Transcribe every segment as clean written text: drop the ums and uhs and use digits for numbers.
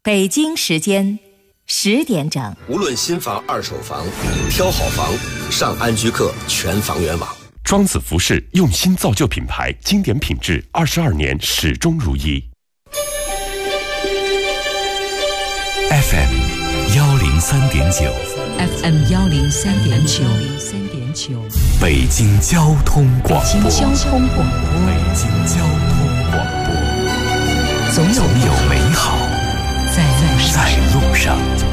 北京时间10点整。 无论新房、二手房，挑好房，上安居客全房源网。 庄子服饰用心造就品牌，经典品质，22年始终如一。 FM 103.9 FM 103.9 北京交通广播。 北京交通广播。 北京交通广播。总有美好在路上。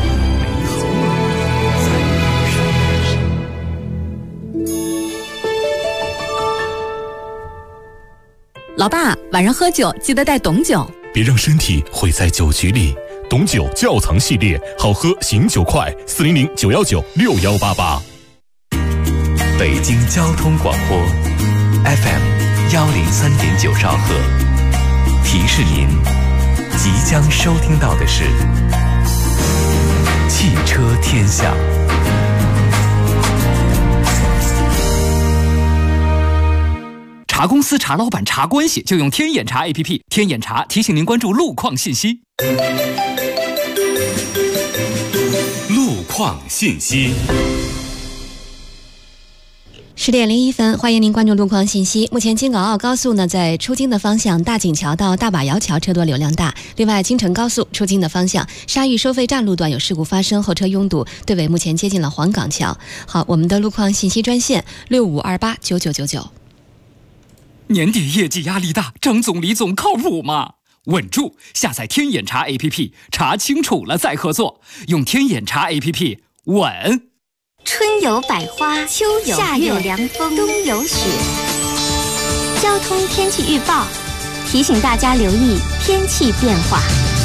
老爸，晚上喝酒记得带董酒， 别让身体毁在酒局里。董酒窖藏系列，好喝醒酒快，400-919-6188。 北京交通广播 FM 103.9兆赫，提示您即将收听到的是汽车天下。 查公司、查老板、查关系，就用天眼查 APP。天眼查提醒您关注路况信息。 路况信息。 10点01分，欢迎您关注路况信息。目前京港澳高速呢，在出京的方向，大井桥到大把窑桥车多流量大。另外，京承高速出京的方向，沙峪收费站路段有事故发生，后车拥堵，队尾目前接近了黄岗桥。好，我们的路况信息专线65289999。 年底业绩压力大，张总、李总靠谱吗？稳住！下载天眼查 APP， 查清楚了再合作。用天眼查 APP， 稳。 春有百花，秋有夏有凉风，冬有雪。交通天气预报提醒大家留意天气变化。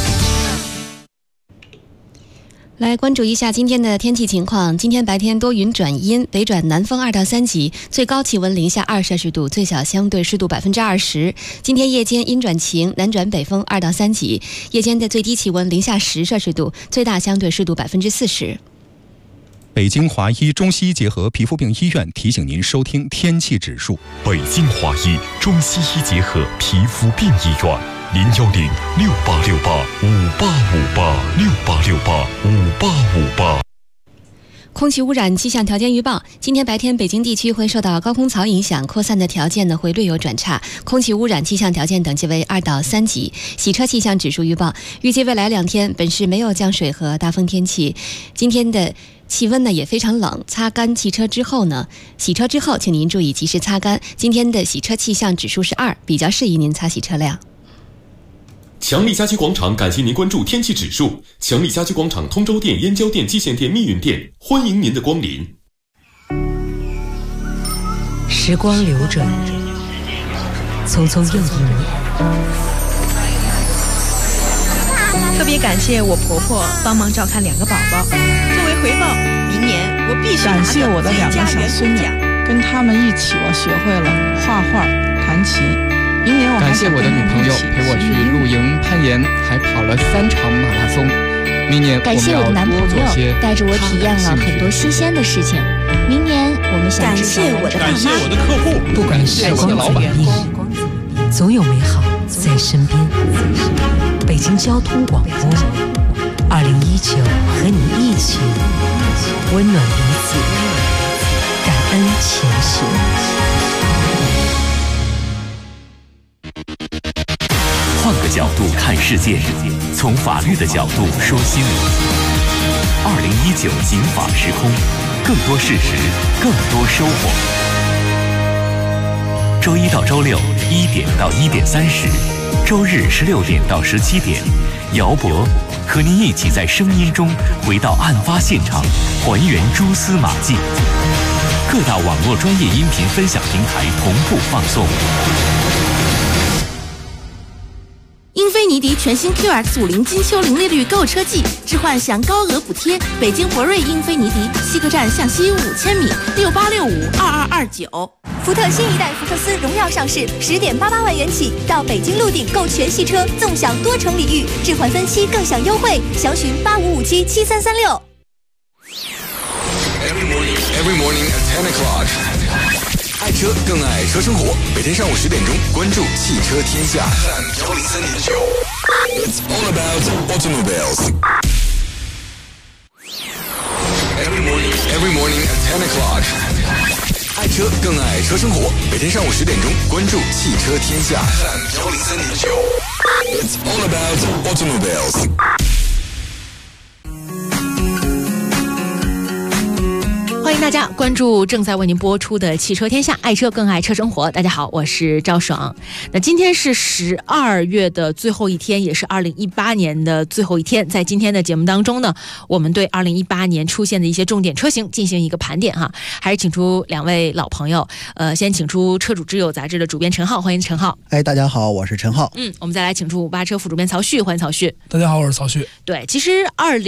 来关注一下今天的天气情况。今天白天多云转阴，北转南风2到3级，最高气温零下2摄氏度，最小相对湿度20%。今天夜间阴转晴，南转北风2到3级，夜间的最低气温零下10摄氏度，最大相对湿度40%。 北京华医中西医结合皮肤病医院提醒您收听天气指数。 北京华医中西医结合皮肤病医院，010-6868-5858，6868-5858。 空气污染气象条件预报：今天白天北京地区会受到高空槽影响，扩散的条件呢会略有转差，空气污染气象条件等级为2到3级。洗车气象指数预报：预计未来2天本市没有降水和大风天气。今天的气温呢也非常冷，擦干汽车之后呢，洗车之后请您注意及时擦干。今天的洗车气象指数是2，比较适宜您擦洗车辆。 强力家居广场感谢您关注天气指数。强力家居广场通州店、燕郊店、蓟县店、密云店，欢迎您的光临。 时光流转，匆匆又一年。 特别感谢我婆婆帮忙照看2个宝宝，作为回报，明年我必须感谢我的2个小孙女，跟他们一起我学会了画画、弹琴。明年我感谢我的女朋友陪我去露营、攀岩，还跑了3场马拉松。明年感谢我的男朋友带着我体验了很多新鲜的事情。明年我们想感谢我的爸妈， 感谢我的客户， 不管时光怎么变，总有美好在身边。北京交通广播，2019和你一起温暖彼此，感恩前行。 换个角度看世界，从法律的角度说新闻。2019警法时空，更多事实，更多收获。周一到周六1点到1点30，周日16点到17点，姚博和您一起在声音中回到案发现场，还原蛛丝马迹。各大网络专业音频分享平台同步放送。 英菲尼迪全新 QX50 金秋零利率购车季，置换享高额补贴。北京博瑞英菲尼迪西客站向西5000米，68652229。 福特新一代福克斯荣耀上市，10.88万元起，到北京陆鼎购全系车，纵享多重礼遇，置换分期更享优惠，详询85577336。 Every morning at 10 o'clock. 爱车更爱车生活，每天上午10点钟，关注汽车天下。103.9 It's all about automobiles. Every morning at 10 o'clock. 爱车更爱车生活，每天上午10点钟，关注汽车天下。103.9 It's all about automobiles. 欢迎大家关注正在为您播出的汽车天下，爱车更爱车生活。大家好，我是赵爽。那今天是12月的最后一天，也是2018年的最后一天。在今天的节目当中呢，我们对2018年出现的一些重点车型进行一个盘点哈。还是请出两位老朋友，先请出车主之友杂志的主编陈浩，欢迎陈浩。 大家好，我是陈浩。 我们再来请出58车副主编曹旭，欢迎曹旭。 大家好，我是曹旭。 对，其实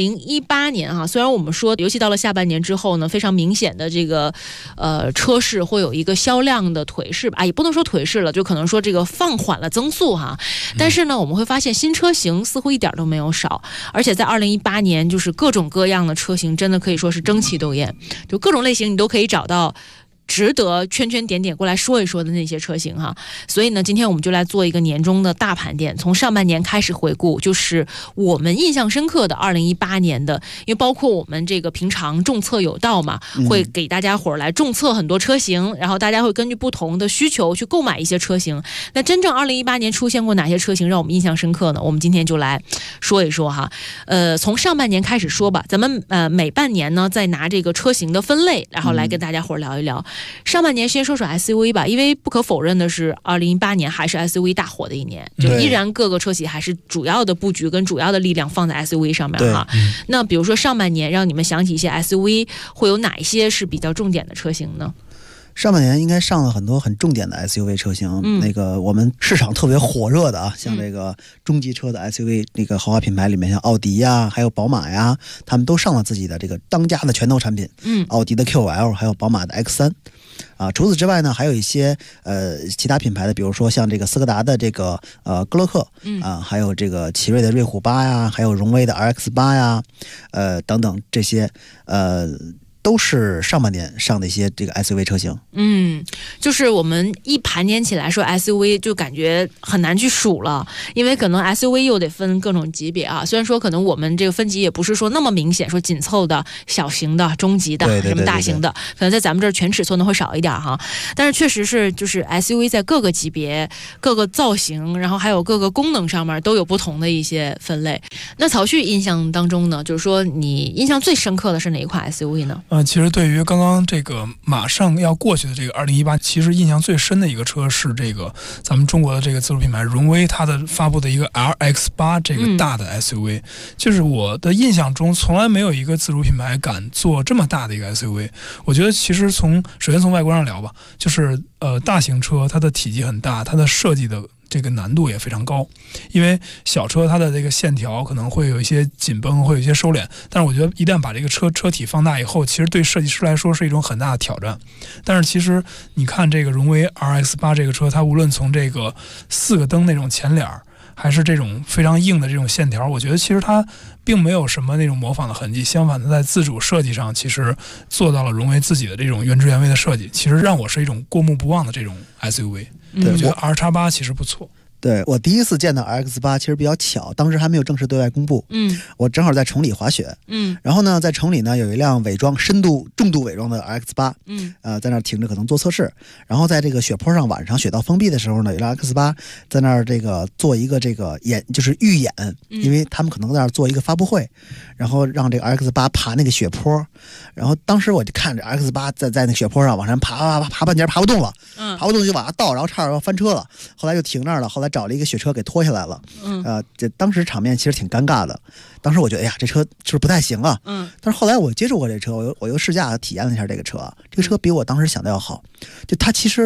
2018年哈，虽然我们说，尤其到了下半年之后呢，非常明显的这个车市会有一个销量的颓势吧，也不能说颓势了，就可能说这个放缓了增速哈。但是呢，我们会发现新车型似乎一点都没有少，而且在2018年，就是各种各样的车型真的可以说是争奇斗艳，就各种类型你都可以找到值得圈圈点点过来说一说的那些车型哈。所以呢，今天我们就来做一个年终的大盘点，从上半年开始回顾，就是我们印象深刻的2018年的，因为包括我们这个平常众测有道嘛，会给大家伙儿来众测很多车型，然后大家会根据不同的需求去购买一些车型。那真正2018年出现过哪些车型让我们印象深刻呢？我们今天就来说一说哈。从上半年开始说吧，咱们每半年呢再拿这个车型的分类，然后来跟大家伙儿聊一聊。上半年先说说 SUV 吧，因为不可否认的是2018年还是 SUV 大火的一年，就依然各个车企还是主要的布局跟主要的力量放在 SUV 上面哈。那比如说上半年让你们想起一些 SUV， 会有哪一些是比较重点的车型呢？ 上半年应该上了很多很重点的 SUV 车型，那个我们市场特别火热的啊，像这个中级车的 SUV，那个豪华品牌里面像奥迪呀，还有宝马呀，他们都上了自己的这个当家的拳头产品，奥迪的 QL， 还有宝马的 X3。除此之外呢，还有一些其他品牌的，比如说像这个斯柯达的这个歌洛克，还有这个奇瑞的瑞虎8呀，还有荣威的 RX8呀，等等这些都是上半年上的一些这个 SUV 车型。 就是我们一盘点起来说 SUV 就感觉很难去数了，因为可能 SUV 又得分各种级别啊。虽然说可能我们这个分级也不是说那么明显，说紧凑的、小型的、中级的、什么大型的，可能在咱们这儿全尺寸的会少一点哈。但是确实是就是 SUV 在各个级别、各个造型，然后还有各个功能上面都有不同的一些分类。那曹旭印象当中呢，就是说你印象最深刻的是哪一款 SUV 呢？ 其实对于刚刚这个马上要过去的这个2018，其实印象最深的一个车是这个咱们中国的这个自主品牌荣威，它的发布的一个 RX8 这个大的 SUV，就是我的印象中从来没有一个自主品牌敢做这么大的一个 SUV。我觉得其实首先从外观上聊吧，就是大型车它的体积很大，它的设计的这个难度也非常高，因为小车它的这个线条可能会有一些紧绷，会有一些收敛，但是我觉得一旦把这个车体放大以后，其实对设计师来说是一种很大的挑战。但是其实你看这个荣威 RX8 这个车，它无论从这个4个灯那种前脸，还是这种非常硬的这种线条，我觉得其实它并没有什么那种模仿的痕迹，相反的在自主设计上其实做到了荣威自己的这种原汁原味的设计，其实让我是一种过目不忘的这种 SUV。我觉得 RX8 其实不错。 对，我第一次见到 RX8 其实比较巧，当时还没有正式对外公布。我正好在崇礼滑雪。然后呢，在崇礼呢有一辆伪装重度伪装的 RX8。在那儿停着，可能做测试。然后在这个雪坡上，晚上雪道封闭的时候呢，有辆 RX8 在那儿这个做一个这个就是预演，因为他们可能在那儿做一个发布会，然后让这个 RX8 爬那个雪坡。然后当时我就看着 RX8 在那个雪坡上往上爬半截爬不动了，爬不动就往下倒，然后差点要翻车了，后来就停那儿了，后来找了一个雪车给拖下来了。这当时场面其实挺尴尬的。当时我觉得，哎呀，这车是不是不太行啊？但是后来我接触过这车，我又试驾体验了一下这个车，这个车比我当时想的要好。就它其实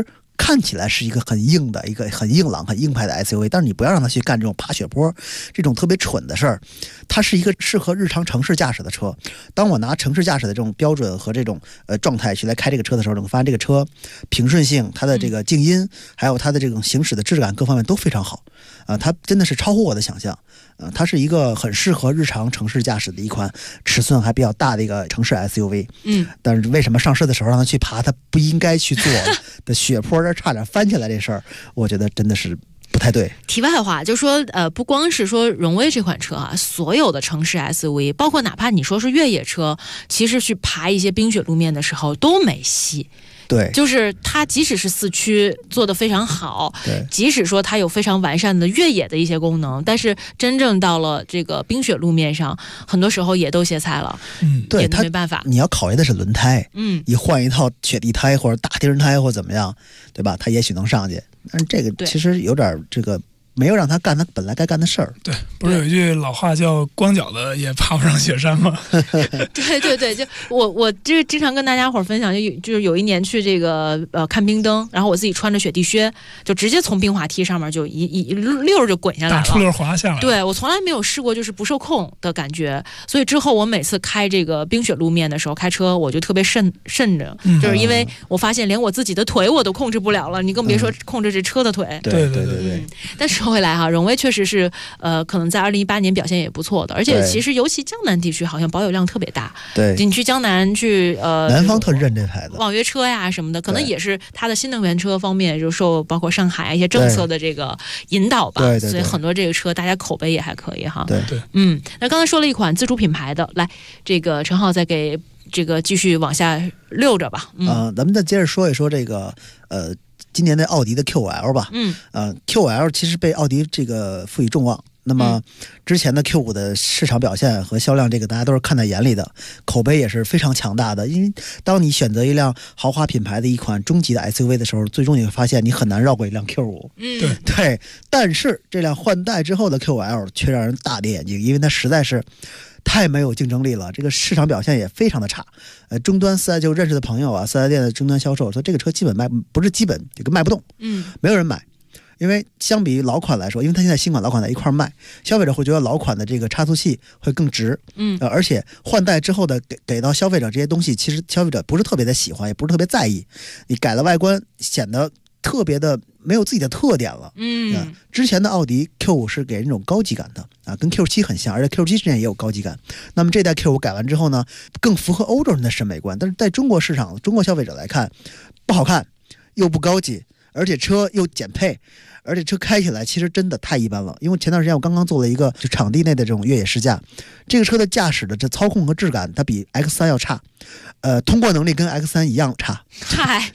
看起来是一个很硬的、一个很硬朗、很硬派的 SUV， 但是你不要让它去干这种爬雪坡这种特别蠢的事儿。它是一个适合日常城市驾驶的车。当我拿城市驾驶的这种标准和这种状态去来开这个车的时候，我发现这个车平顺性、它的这个静音，还有它的这种行驶的质感各方面都非常好。它真的是超乎我的想象。它是一个很适合日常城市驾驶的一款尺寸还比较大的一个城市 SUV。但是为什么上市的时候让它去爬它不应该去做的雪坡，这差点翻起来这事儿，我觉得真的是不太对。 题外话就说不光是说荣威这款车啊，所有的城市 SUV， 包括哪怕你说是越野车，其实去爬一些冰雪路面的时候都没戏。 对， 就是它即使是四驱做得非常好，即使说它有非常完善的越野的一些功能，但是真正到了这个冰雪路面上，很多时候也都歇菜了。 对， 也没办法。 你要考虑的是轮胎，你换一套雪地胎或者大钉胎或怎么样，对吧？它也许能上去，但是这个其实有点这个。没有让他干他本来该干的事儿。 对，不是有一句老话叫光脚的也爬不上雪山吗？ 对，就我这经常跟大家伙分享，就是有一年去这个看冰灯，然后我自己穿着雪地靴，就直接从冰滑梯上面就一溜就滚下来了， 打出溜滑下来了。 对，我从来没有试过就是不受控的感觉，所以之后我每次开这个冰雪路面的时候开车，我就特别慎着，就是因为我发现连我自己的腿我都控制不了了，你更别说控制这车的腿。 对。 但是回来哈，荣威确实是可能在2018年表现也不错的，而且其实尤其江南地区好像保有量特别大。 对， 你去江南去南方特认这牌子， 网约车呀什么的，可能也是它的新能源车方面就受包括上海一些政策的这个引导吧。 对， 所以很多这个车大家口碑也还可以哈。 对， 那刚才说了一款自主品牌的，来这个陈浩再给这个继续往下溜着吧。 咱们再接着说一说这个今年的奥迪的 Q5L 吧。Q5L 其实被奥迪这个赋予众望。那么之前的 Q5 的市场表现和销量，这个大家都是看在眼里的，口碑也是非常强大的。因为当你选择一辆豪华品牌的一款中级的 SUV 的时候，最终你会发现你很难绕过一辆 Q5。对。但是这辆换代之后的 Q5L 却让人大跌眼镜，因为它实在是太没有竞争力了，这个市场表现也非常的差。终端4S就认识的朋友啊，4S店的终端销售说这个车基本不是基本，这个卖不动，没有人买。因为相比老款来说，因为它现在新款老款在一块卖，消费者会觉得老款的这个差速器会更值。而且换代之后的给到消费者这些东西，其实消费者不是特别的喜欢，也不是特别在意。你改了外观，显得特别的没有自己的特点了。之前的奥迪 Q5 是给人一种高级感的啊，跟 Q7 很像，而且 Q7 之前也有高级感。那么这代 Q5 改完之后呢，更符合欧洲人的审美观，但是在中国市场、中国消费者来看，不好看，又不高级，而且车又减配，而且车开起来其实真的太一般了。因为前段时间我刚刚做了一个就场地内的这种越野试驾，这个车的驾驶的这操控和质感，它比 X3 要差，通过能力跟 X3 一样差。 嗨，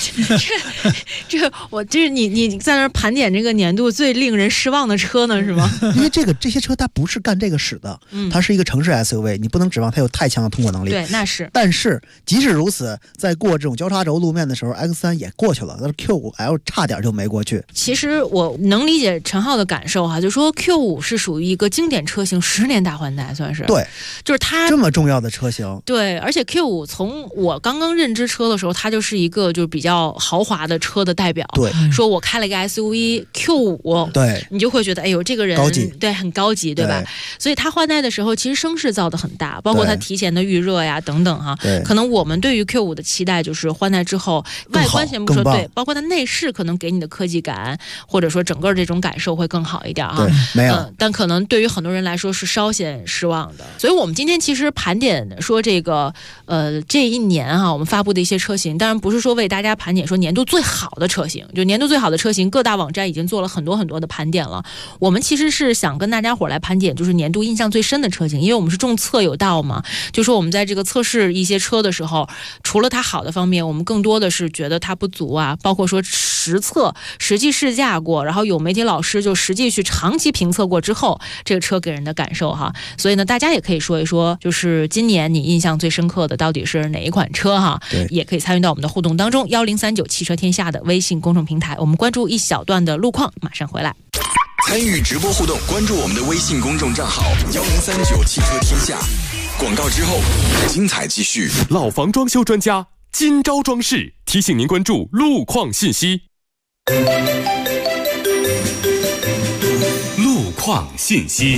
这你在那儿盘点这个年度最令人失望的车呢，是吗？ 因为这些车它不是干这个使的，它是一个城市 SUV， 你不能指望它有太强的通过能力。 对，那是。 但是即使如此，在过这种交叉轴路面的时候 ，X3 也过去了，但是 Q5L 差点就没过去。 其实我能理解陈浩的感受哈，就说 Q5 是属于一个经典车型，10年大换代算是。 对， 就是它这么重要的车型。 对，而且 Q5 从我刚刚认知车的时候，它就是一个就是比较豪华的车的代表。 对， 说我开了一个 SUV Q5， 对， 你就会觉得哎呦这个人高级， 对，很高级，对吧？所以它换代的时候，其实声势造得很大，包括它提前的预热呀等等哈。可能我们对于 Q5 的期待就是换代之后，外观先不说，对，包括它内饰可能给你的科技感，或者说整个这种感受会更好一点哈。 没有， 但可能对于很多人来说是稍显失望的。所以我们今天其实盘点说这个这一年哈，我们发布的一些车型，当然不是说为大家盘点说年度最好的车型，就年度最好的车型，各大网站已经做了很多很多的盘点了。我们其实是想跟大家伙来盘点，就是年度印象最深的车型，因为我们是重测有道嘛，就说我们在这个测试一些车的时候，除了它好的方面，我们更多的是觉得它不足啊，包括说实测、实际试驾过，然后有媒体老师就实际去长期评测过之后，这个车给人的感受哈。所以呢，大家也可以说一说，就是今年你印象最深刻的到底是哪一款车哈？也可以参与到我们的互动当中，1039汽车天下的微信公众平台，我们关注一小段的路况，马上回来。 参与直播互动，关注我们的微信公众账号1039汽车天下。广告之后，精彩继续。 老房装修专家金招装饰提醒您关注路况信息。 路况信息。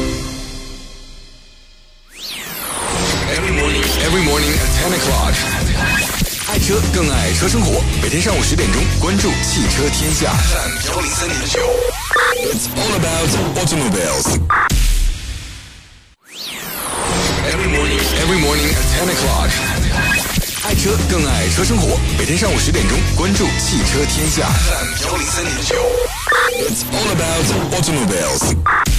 Every morning at 10 o'clock. 爱车更爱车生活，每天上午10点钟，关注汽车天下。103.9 It's all about automobiles. Every morning at 10 o'clock. 爱车更爱车生活，每天上午10点钟，关注汽车天下。103.9 It's all about automobiles.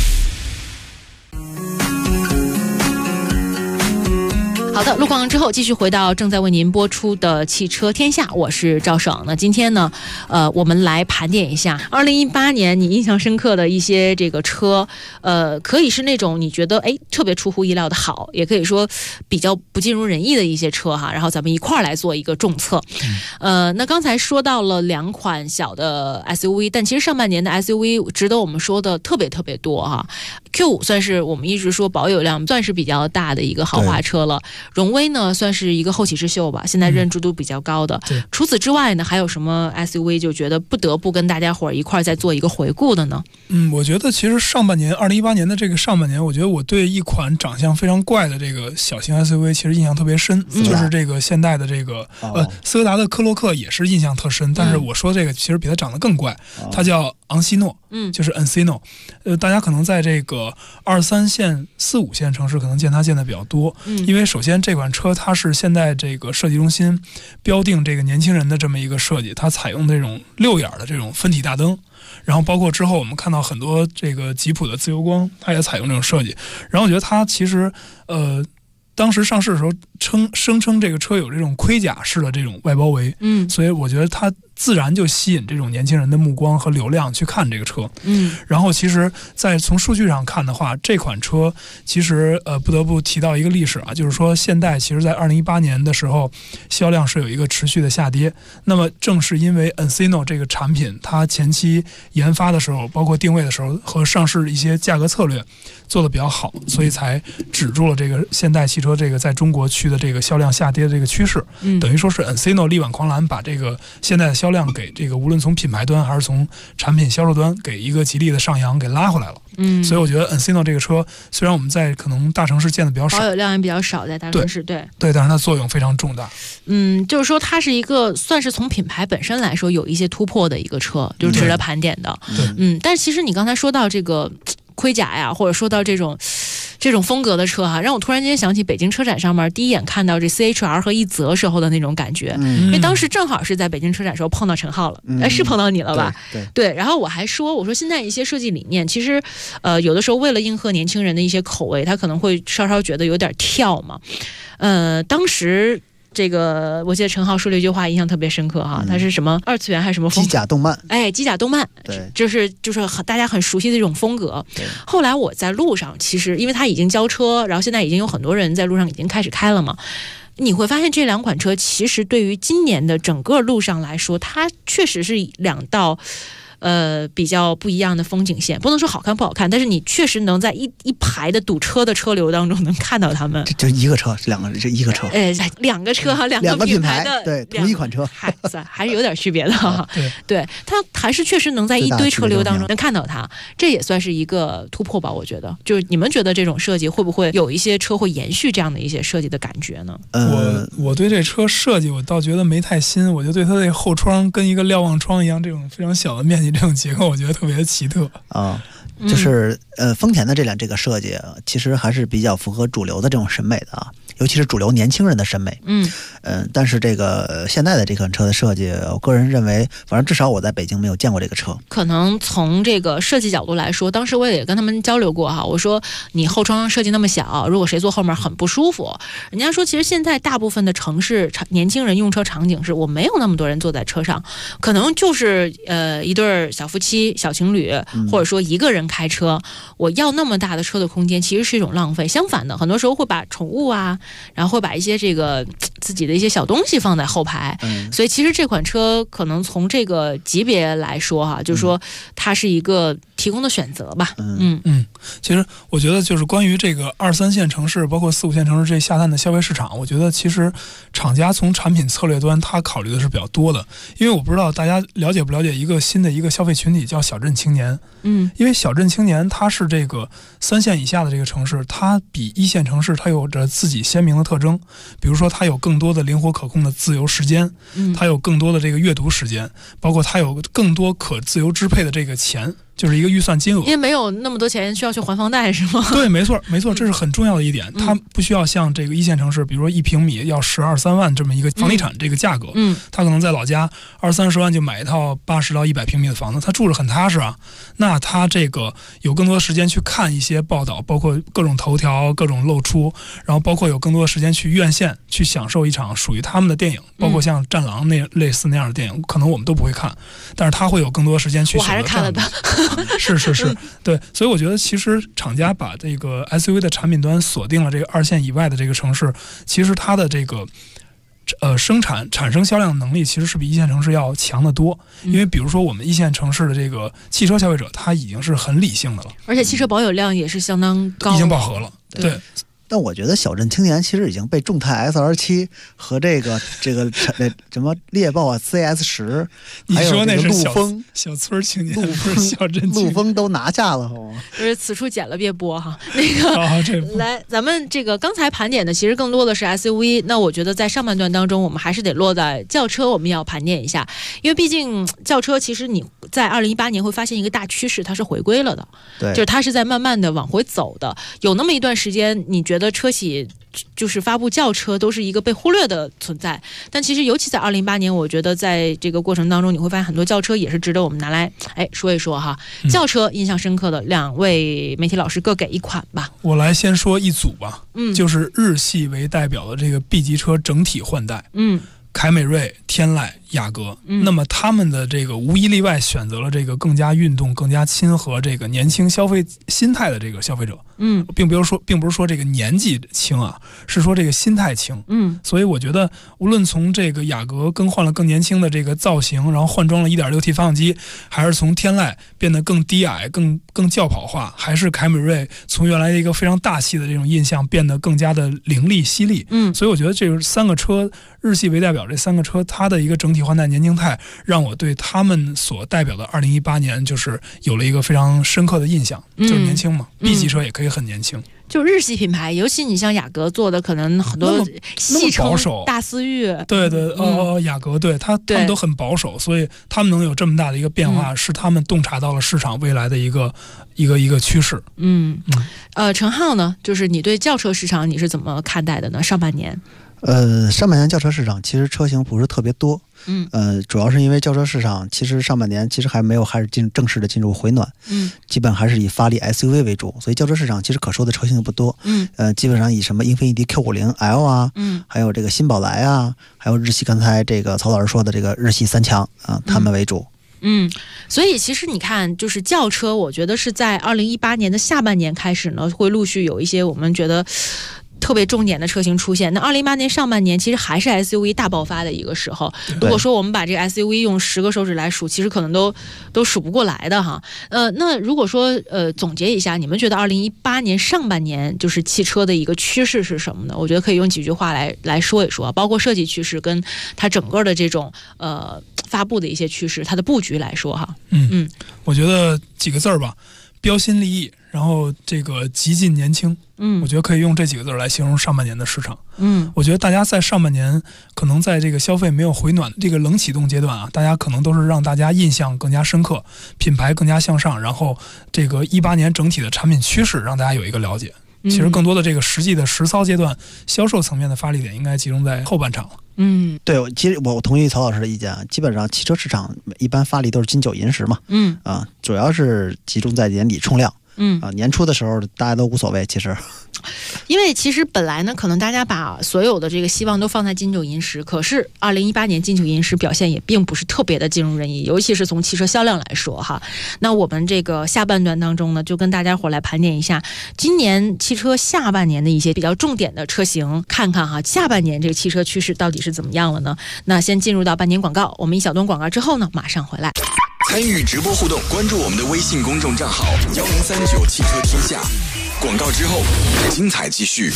好的，路况之后继续回到正在为您播出的汽车天下，我是赵爽。那今天呢，我们来盘点一下2018年你印象深刻的一些这个车，可以是那种你觉得特别出乎意料的好，也可以说比较不尽如人意的一些车哈，然后咱们一块儿来做一个重测。那刚才说到了2款小的 SUV， 但其实上半年的 SUV 值得我们说的特别特别多哈。Q5 算是我们一直说保有量算是比较大的一个豪华车了。荣威呢算是一个后起之秀吧，现在认知度比较高的。除此之外呢，还有什么 SUV 就觉得不得不跟大家伙儿一块儿再做一个回顾的呢？ 我觉得其实上半年2018年的这个上半年，我觉得我对一款长相非常怪的这个小型 SUV 其实印象特别深，就是这个现代的这个斯柯达的科洛克也是印象特深，但是我说这个其实比它长得更怪，它叫昂希诺，就是 Encino。大家可能在这个2、3线、4、5线城市可能见它见的比较多，因为首先这款车它是现在这个设计中心标定这个年轻人的这么一个设计，它采用这种6眼的这种分体大灯，然后包括之后我们看到很多这个吉普的自由光，它也采用这种设计。然后我觉得它其实当时上市的时候声称这个车有这种盔甲式的这种外包围，所以我觉得它自然就吸引这种年轻人的目光和流量去看这个车。然后其实在从数据上看的话，这款车其实不得不提到一个历史啊，就是说现代其实在2018年的时候销量是有一个持续的下跌，那么正是因为 Encino 这个产品它前期研发的时候，包括定位的时候和上市一些价格策略做得比较好，所以才止住了这个现代汽车这个在中国区的这个销量下跌的这个趋势。等于说是 Encino 力挽狂澜，把这个现代的销量给这个无论从品牌端还是从产品销售端给一个极力的上扬给拉回来了。所以我觉得 Encino 这个车虽然我们在可能大城市见的比较少，保有量也比较少，在大城市对， 但是它作用非常重大。 就是说它是一个算是从品牌本身来说有一些突破的一个车，就是值得盘点的。但是其实你刚才说到这个盔甲呀，或者说到这种风格的车哈，让我突然间想起北京车展上面第一眼看到这 CHR 和一泽时候的那种感觉。因为当时正好是在北京车展时候碰到陈浩了，是碰到你了吧？对。然后我还说，我说现在一些设计理念，其实有的时候为了迎合年轻人的一些口味，他可能会稍稍觉得有点跳嘛。当时这个我记得陈浩说了一句话印象特别深刻哈，他是什么2次元还是什么风格？ 机甲动漫， 机甲动漫，对，就是大家很熟悉的这种风格。后来我在路上，其实因为他已经交车，然后现在已经有很多人在路上已经开始开了嘛，你会发现这2款车其实对于今年的整个路上来说，它确实是2道比较不一样的风景线，不能说好看不好看，但是你确实能在一排的堵车的车流当中能看到他们。 就一个车，这一个车 ，2个车哈，2个品牌的， 对，同一款车， 还是有点区别的哈。对，它还是确实能在一堆车流当中能看到它，这也算是一个突破吧，我觉得。就是你们觉得这种设计会不会有一些车会延续这样的一些设计的感觉呢？ 我对这车设计我倒觉得没太新，我就对它这后窗跟一个瞭望窗一样，这种非常小的面积。这种结构我觉得特别的奇特啊，就是丰田的这个设计其实还是比较符合主流的这种审美的啊，尤其是主流年轻人的审美。但是这个现在的这款车的设计，我个人认为，反正至少我在北京没有见过这个车。 可能从这个设计角度来说，当时我也跟他们交流过哈，我说你后窗设计那么小，如果谁坐后面很不舒服。人家说其实现在大部分的城市年轻人用车场景是我没有那么多人坐在车上，可能就是一对小夫妻、小情侣，或者说一个人开车，我要那么大的车的空间其实是一种浪费。相反的，很多时候会把宠物啊，然后会把一些这个自己的一些小东西放在后排。所以其实这款车可能从这个级别来说哈，就是说它是一个提供的选择吧。 其实我觉得就是关于这个2、3线城市，包括4、5线城市这下探的消费市场，我觉得其实厂家从产品策略端，它考虑的是比较多的。因为我不知道大家了解不了解一个新的一个消费群体，叫小镇青年。因为小镇青年它是这个3线以下的这个城市，它比1线城市它有着自己鲜明的特征，比如说它有更多的灵活可控的自由时间，它有更多的这个阅读时间，包括它有更多可自由支配的这个钱。就是一个预算金额， 因为没有那么多钱需要去还房贷，是吗？ 对，没错，这是很重要的一点。它不需要像这个1线城市，比如说1平米要12、13万这么一个房地产这个价格，它可能在老家20、30万就买一套80到100平米的房子，它住着很踏实啊。那它这个有更多的时间去看一些报道，包括各种头条、各种露出，然后包括有更多的时间去院线去享受一场属于他们的电影，包括像《战狼》类似那样的电影，可能我们都不会看，但是他会有更多的时间去选择。 我还是看了的。 是，对，所以我觉得其实厂家把这个 SUV 的产品端锁定了这个2线以外的这个城市，其实它的这个产生销量能力其实是比1线城市要强得多。因为比如说我们1线城市的这个汽车消费者，他已经是很理性的了， 而且汽车保有量也是相当高， 已经饱和了。对。 但我觉得小镇青年其实已经被众泰 SR7 和这个什么猎豹啊 CS10， 还有这个陆风小村青年，不是小镇青年， 陆风都拿下了，好吗？ 就是此处剪了别播哈。那个来，咱们这个刚才盘点的其实更多的是 SUV， 那我觉得在上半段当中，我们还是得落在轿车，我们要盘点一下，因为毕竟轿车其实你在2018年会发现一个大趋势，它是回归了的， 对， 就是它是在慢慢的往回走的。有那么一段时间，你觉得车企就是发布轿车都是一个被忽略的存在，但其实尤其在2018年，我觉得在这个过程当中，你会发现很多轿车也是值得我们拿来说一说哈。轿车印象深刻的2位媒体老师各给一款吧。 我来先说一组吧，就是日系为代表的这个 B 级车整体换代，凯美瑞、天籁、雅阁，那么他们的这个无一例外选择了这个更加运动、更加亲和这个年轻消费心态的这个消费者，并不是说这个年纪轻啊，是说这个心态轻，所以我觉得无论从这个雅阁更换了更年轻的这个造型，然后换装了 1.6T 发动机，还是从天籁变得更低矮、更轿跑化，还是凯美瑞从原来的一个非常大气的这种印象变得更加的凌厉犀利，所以我觉得这3个车日系为代表这3个车，它的一个整体换代年轻态，让我对他们所代表的2018年就是有了一个非常深刻的印象，就是年轻嘛，B 级车也可以很年轻。 就日系品牌，尤其你像雅阁做的，可能很多戏称大思域， 对，雅阁对他们都很保守，所以他们能有这么大的一个变化，是他们洞察到了市场未来的一个趋势。 陈浩呢，就是你对轿车市场你是怎么看待的呢？上半年？ 上半年轿车市场其实车型不是特别多，主要是因为轿车市场其实上半年其实还是正式的进入回暖，基本还是以发力 SUV 为主，所以轿车市场其实可说的车型不多，基本上以什么英菲尼迪 Q50L 啊，还有这个新宝来啊，还有日系刚才这个曹老师说的这个日系3强啊，他们为主。 所以其实你看，就是轿车，我觉得是在2018年的下半年开始呢，会陆续有一些我们觉得特别重点的车型出现。那2018年上半年其实还是 SUV 大爆发的一个时候，如果说我们把这个 SUV 用10个手指来数，其实可能都数不过来的哈。那如果说总结一下，你们觉得2018年上半年就是汽车的一个趋势是什么呢？我觉得可以用几句话来说一说，包括设计趋势跟它整个的这种发布的一些趋势，它的布局来说哈。 我觉得几个字儿吧，标新立异，然后这个极尽年轻。我觉得可以用这几个字来形容上半年的市场。我觉得大家在上半年可能在这个消费没有回暖这个冷启动阶段啊，大家可能都是让大家印象更加深刻，品牌更加向上，然后这个18年整体的产品趋势让大家有一个了解。其实更多的这个实际的实操阶段，销售层面的发力点应该集中在后半场了。 对，其实我同意曹老师的意见啊，基本上汽车市场一般发力都是金9银10嘛，主要是集中在年底冲量。年初的时候大家都无所谓，其实因为其实本来呢，可能大家把所有的这个希望都放在金9银10，可是2018年金9银10表现也并不是特别的尽如人意，尤其是从汽车销量来说哈。那我们这个下半段当中呢，就跟大家伙来盘点一下今年汽车下半年的一些比较重点的车型，看看哈下半年这个汽车趋势到底是怎么样了呢？那先进入到半年广告，我们一小段广告之后呢，马上回来。 参与直播互动，关注我们的微信公众账号1039汽车天下。广告之后，精彩继续。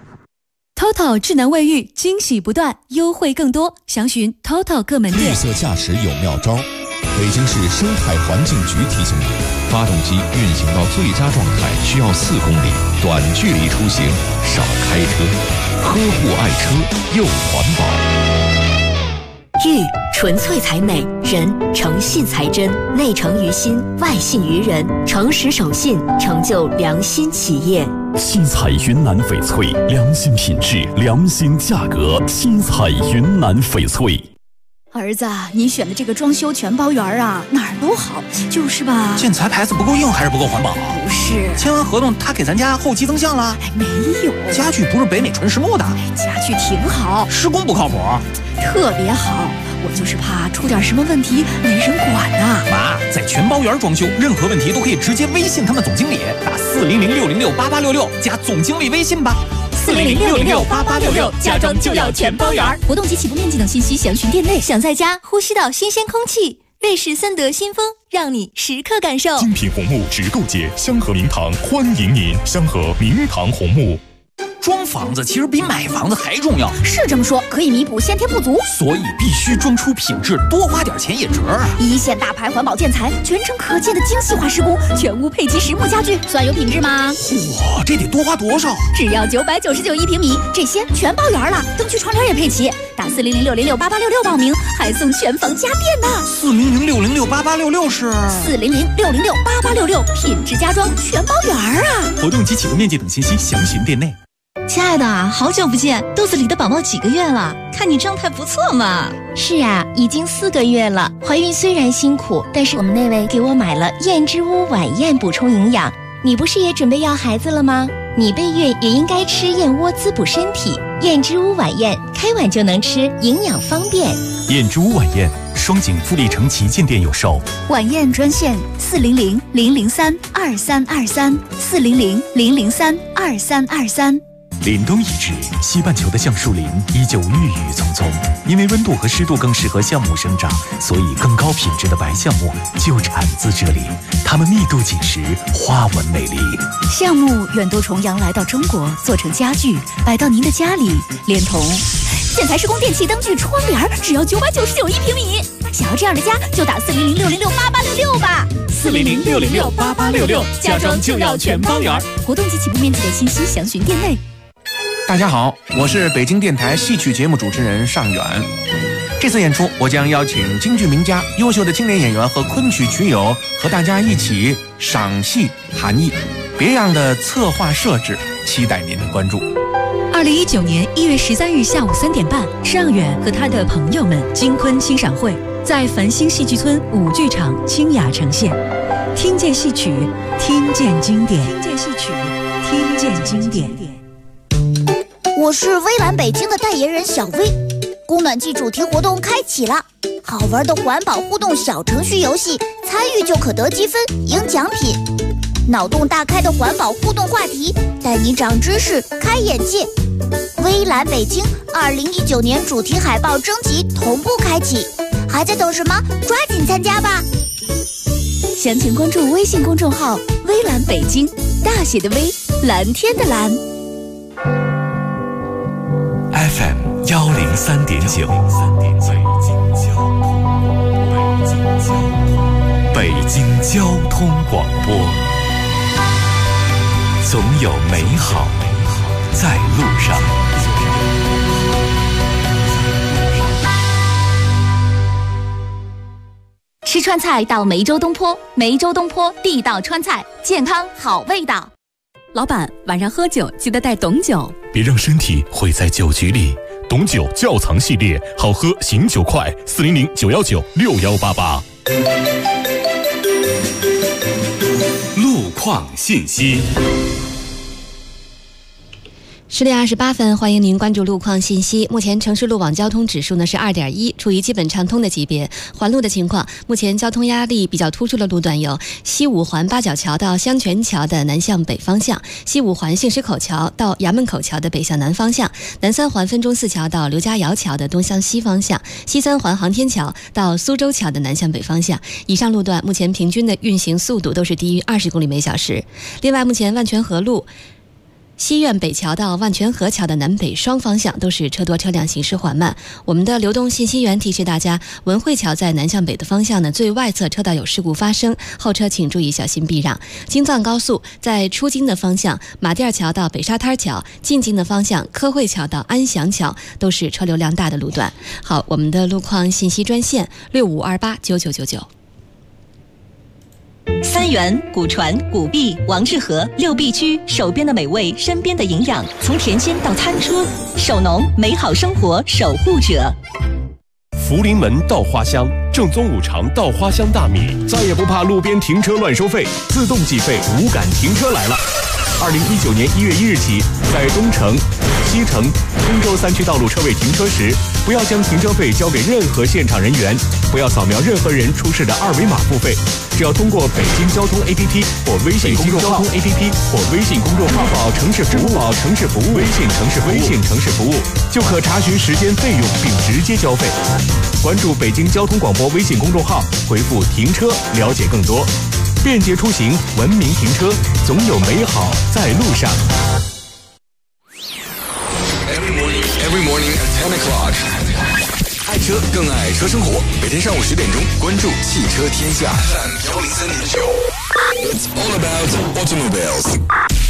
TOTO 智能卫浴，惊喜不断，优惠更多，详询 TOTO 各门店。 绿色驾驶有妙招，北京市生态环境局提醒你，发动机运行到最佳状态需要4公里，短距离出行少开车，呵护爱车又环保。 玉纯粹才美，人诚信才真，内诚于心，外信于人，诚实守信，成就良心企业。 新彩云南翡翠，良心品质，良心价格。新彩云南翡翠。 儿子，你选的这个装修全包圆啊，哪儿都好，就是吧？ 建材牌子不够硬还是不够环保？ 不是， 签完合同他给咱家后期增项了？ 没有， 家具不是北美纯实木的。 家具挺好， 施工不靠谱， 特别好。我就是怕出点什么问题没人管呐。 妈，在全包圆装修，任何问题都可以直接微信他们总经理，打400-606-8866加总经理微信吧。 400-606-8866，家装就要全包圆。活动及起步面积等信息详询店内。想在家呼吸到新鲜空气，瑞士森德新风让你时刻感受。 精品红木直购节，香河明堂欢迎您，香河明堂红木。 装房子其实比买房子还重要， 是这么说，可以弥补先天不足， 所以必须装出品质，多花点钱也值啊！ 一线大牌环保建材，全程可见的精细化施工，全屋配齐实木家具，算有品质吗？ 哇，这得多花多少？ 只要999一平米，这些全包圆了，灯具窗帘也配齐。打400-606-8866报名，还送全房家电呢。 400-606-8866是 400-606-8866，品质家装全包圆啊！ 活动及起步面积等信息详询店内。 亲爱的，好久不见，肚子里的宝宝几个月了？看你状态不错嘛。 是啊，已经4个月了。怀孕虽然辛苦，但是我们那位给我买了燕之屋晚宴补充营养。你不是也准备要孩子了吗？你备孕也应该吃燕窝滋补身体。燕之屋晚宴，开碗就能吃，营养方便。 燕之屋晚宴，双井富力城旗舰店有售。 晚宴专线400-003-2323，400-003-2323。 凛冬已至，西半球的橡树林依旧郁郁葱葱。因为温度和湿度更适合橡木生长，所以更高品质的白橡木就产自这里。它们密度紧实，花纹美丽。 橡木远渡重洋来到中国，做成家具，摆到您的家里，连同建材施工、电器、灯具、窗帘，只要999一平米。想要这样的家，就打400-606-8866吧。 400-606-8866，家装就要全包圆。 活动及起步面积的信息详询店内。 大家好，我是北京电台戏曲节目主持人尚远。这次演出，我将邀请京剧名家、优秀的青年演员和昆曲曲友，和大家一起赏戏含艺。别样的策划设置，期待您的关注。 2019年1月13日下午3点半，尚远和他的朋友们京昆欣赏会在繁星戏剧村舞剧场清雅呈现。听见戏曲，听见经典。听见戏曲，听见经典。 我是微蓝北京的代言人小薇，供暖季主题活动开启了，好玩的环保互动小程序游戏，参与就可得积分赢奖品。脑洞大开的环保互动话题，带你长知识开眼界。微蓝北京2019年主题海报征集同步开启，还在等什么？抓紧参加吧！ 详情关注微信公众号微蓝北京，大写的微，蓝天的蓝。 FM 103.9，北京交通广播，总有美好在路上。 吃川菜到梅州东坡，梅州东坡地道川菜，健康好味道。 老板，晚上喝酒记得带董酒， 别让身体毁在酒局里。董酒窖藏系列，好喝醒酒快，400-919-6188。 路况信息。 10点28分，欢迎您关注路况信息。目前城市路网交通指数呢是2.1，处于基本畅通的级别。环路的情况，目前交通压力比较突出的路段有西五环八角桥到香泉桥的南向北方向，西五环杏石口桥到衙门口桥的北向南方向，南三环分钟寺桥到刘家窑桥的东向西方向，西三环航天桥到苏州桥的南向北方向。以上路段目前平均的运行速度都是低于20公里每小时。另外，目前万泉河路西苑北桥到万泉河桥的南北双方向都是车多车辆行驶缓慢。我们的流动信息员提示大家，文汇桥在南向北的方向呢，最外侧车道有事故发生，后车请注意小心避让。京藏高速在出京的方向，马甸桥到北沙滩桥，进京的方向科汇桥到安祥桥都是车流量大的路段。好，我们的路况信息专线65289999。 三元、古传、古碧、王致和6必居，手边的美味，身边的营养，从田间到餐桌，手农美好生活守护者。 福临门稻花香，正宗五常稻花香大米，再也不怕路边停车乱收费，自动计费无感停车来了。2019年1月1日起，在东城、西城、通州3区道路车位停车时，不要将停车费交给任何现场人员，不要扫描任何人出示的2维码付费，只要通过北京交通 APP 或微信公众号支付宝城市服务、微信城市服务，就可查询时间费用并直接交费。关注北京交通广播微信公众号，回复停车了解更多。便捷出行，文明停车，总有美好在路上。 Every morning at 10 o'clock. 爱车更爱车生活，每天上午10点钟，关注汽车天下。103.9 It's all about automobiles.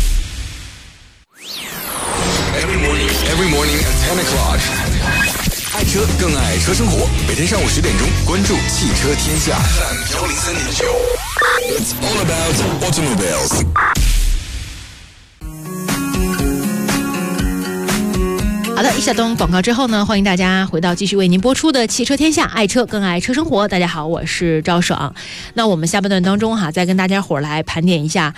Every morning at 10 o'clock. 爱车更爱车生活，每天上午10点钟，关注汽车天下。103.9 It's all about automobiles. 好的，一小段广告之后呢，欢迎大家回到继续为您播出的汽车天下，爱车更爱车生活。大家好，我是赵爽。那我们下半段当中再跟大家伙来盘点一下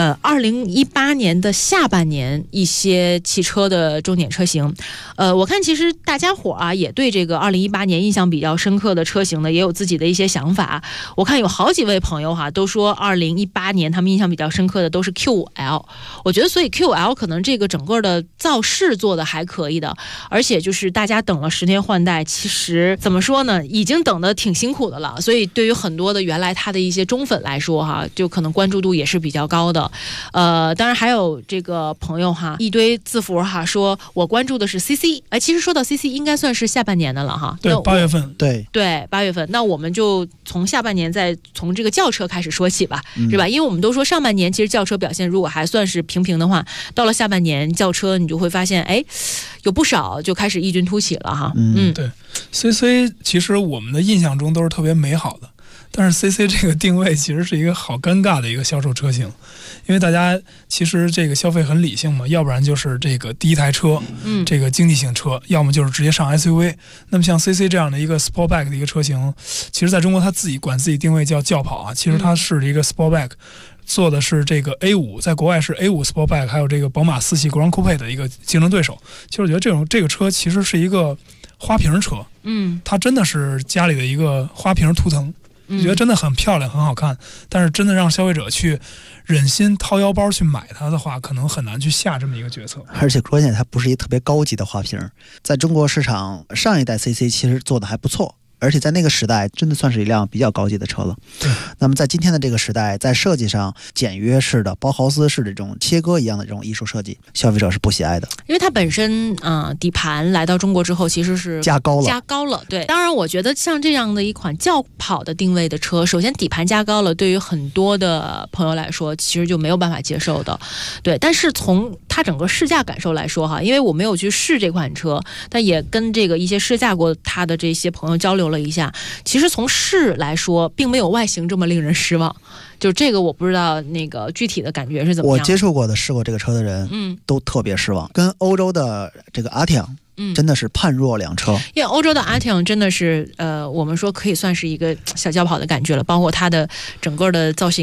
2018年的下半年一些汽车的重点车型。我看其实大家伙也对这个2018年印象比较深刻的车型呢，也有自己的一些想法。我看有好几位朋友都说2018年他们印象比较深刻的都是 Q5L。我觉得所以 Q5L 可能这个整个的造势做的还可以的，而且就是大家等了10年换代，其实怎么说呢，已经等得挺辛苦的了。所以对于很多的原来他的一些忠粉来说就可能关注度也是比较高的。当然还有这个朋友一堆字符说我关注的是 CC。其实说到 CC 应该算是下半年的了对，8月份。 对，8月份。那我们就从下半年再从这个轿车开始说起吧，是吧？因为我们都说上半年其实轿车表现如果还算是平平的话，到了下半年轿车你就会发现有不少就开始异军突起了对 CC 其实我们的印象中都是特别美好的，但是 CC 这个定位其实是一个好尴尬的一个销售车型，因为大家其实这个消费很理性嘛，要不然就是这个第一台车，这个经济型车，要么就是直接上 SUV。那么像 CC 这样的一个 Sportback 的一个车型，其实在中国它自己管自己定位叫轿跑其实它是一个 Sportback。做的是这个 A5， 在国外是 A5 Sportback， 还有这个宝马4系 Grand Coupe 的一个竞争对手。其实我觉得这个车其实是一个花瓶车，它真的是家里的一个花瓶图腾，我觉得真的很漂亮，很好看。但是真的让消费者去忍心掏腰包去买它的话，可能很难去下这么一个决策。 而且关键它不是一个特别高级的花瓶，在中国市场上一代 CC 其实做的还不错。而且在那个时代真的算是一辆比较高级的车了。那么在今天的这个时代，在设计上简约式的包豪斯式的这种切割一样的这种艺术设计，消费者是不喜爱的。 因为它本身底盘来到中国之后其实是加高了。对，当然我觉得像这样的一款轿跑的定位的车，首先底盘加高了，对于很多的朋友来说其实就没有办法接受的。对，但是从它整个试驾感受来说因为我没有去试这款车，但也跟这个一些试驾过它的这些朋友交流了一下，其实从试来说并没有外形这么令人失望，就这个我不知道那个具体的感觉是怎么样。 我接触过的试过这个车的人都特别失望，跟欧洲的这个阿提昂真的是判若两车。 因为欧洲的阿提昂真的是我们说可以算是一个小轿跑的感觉了，包括它的整个的造型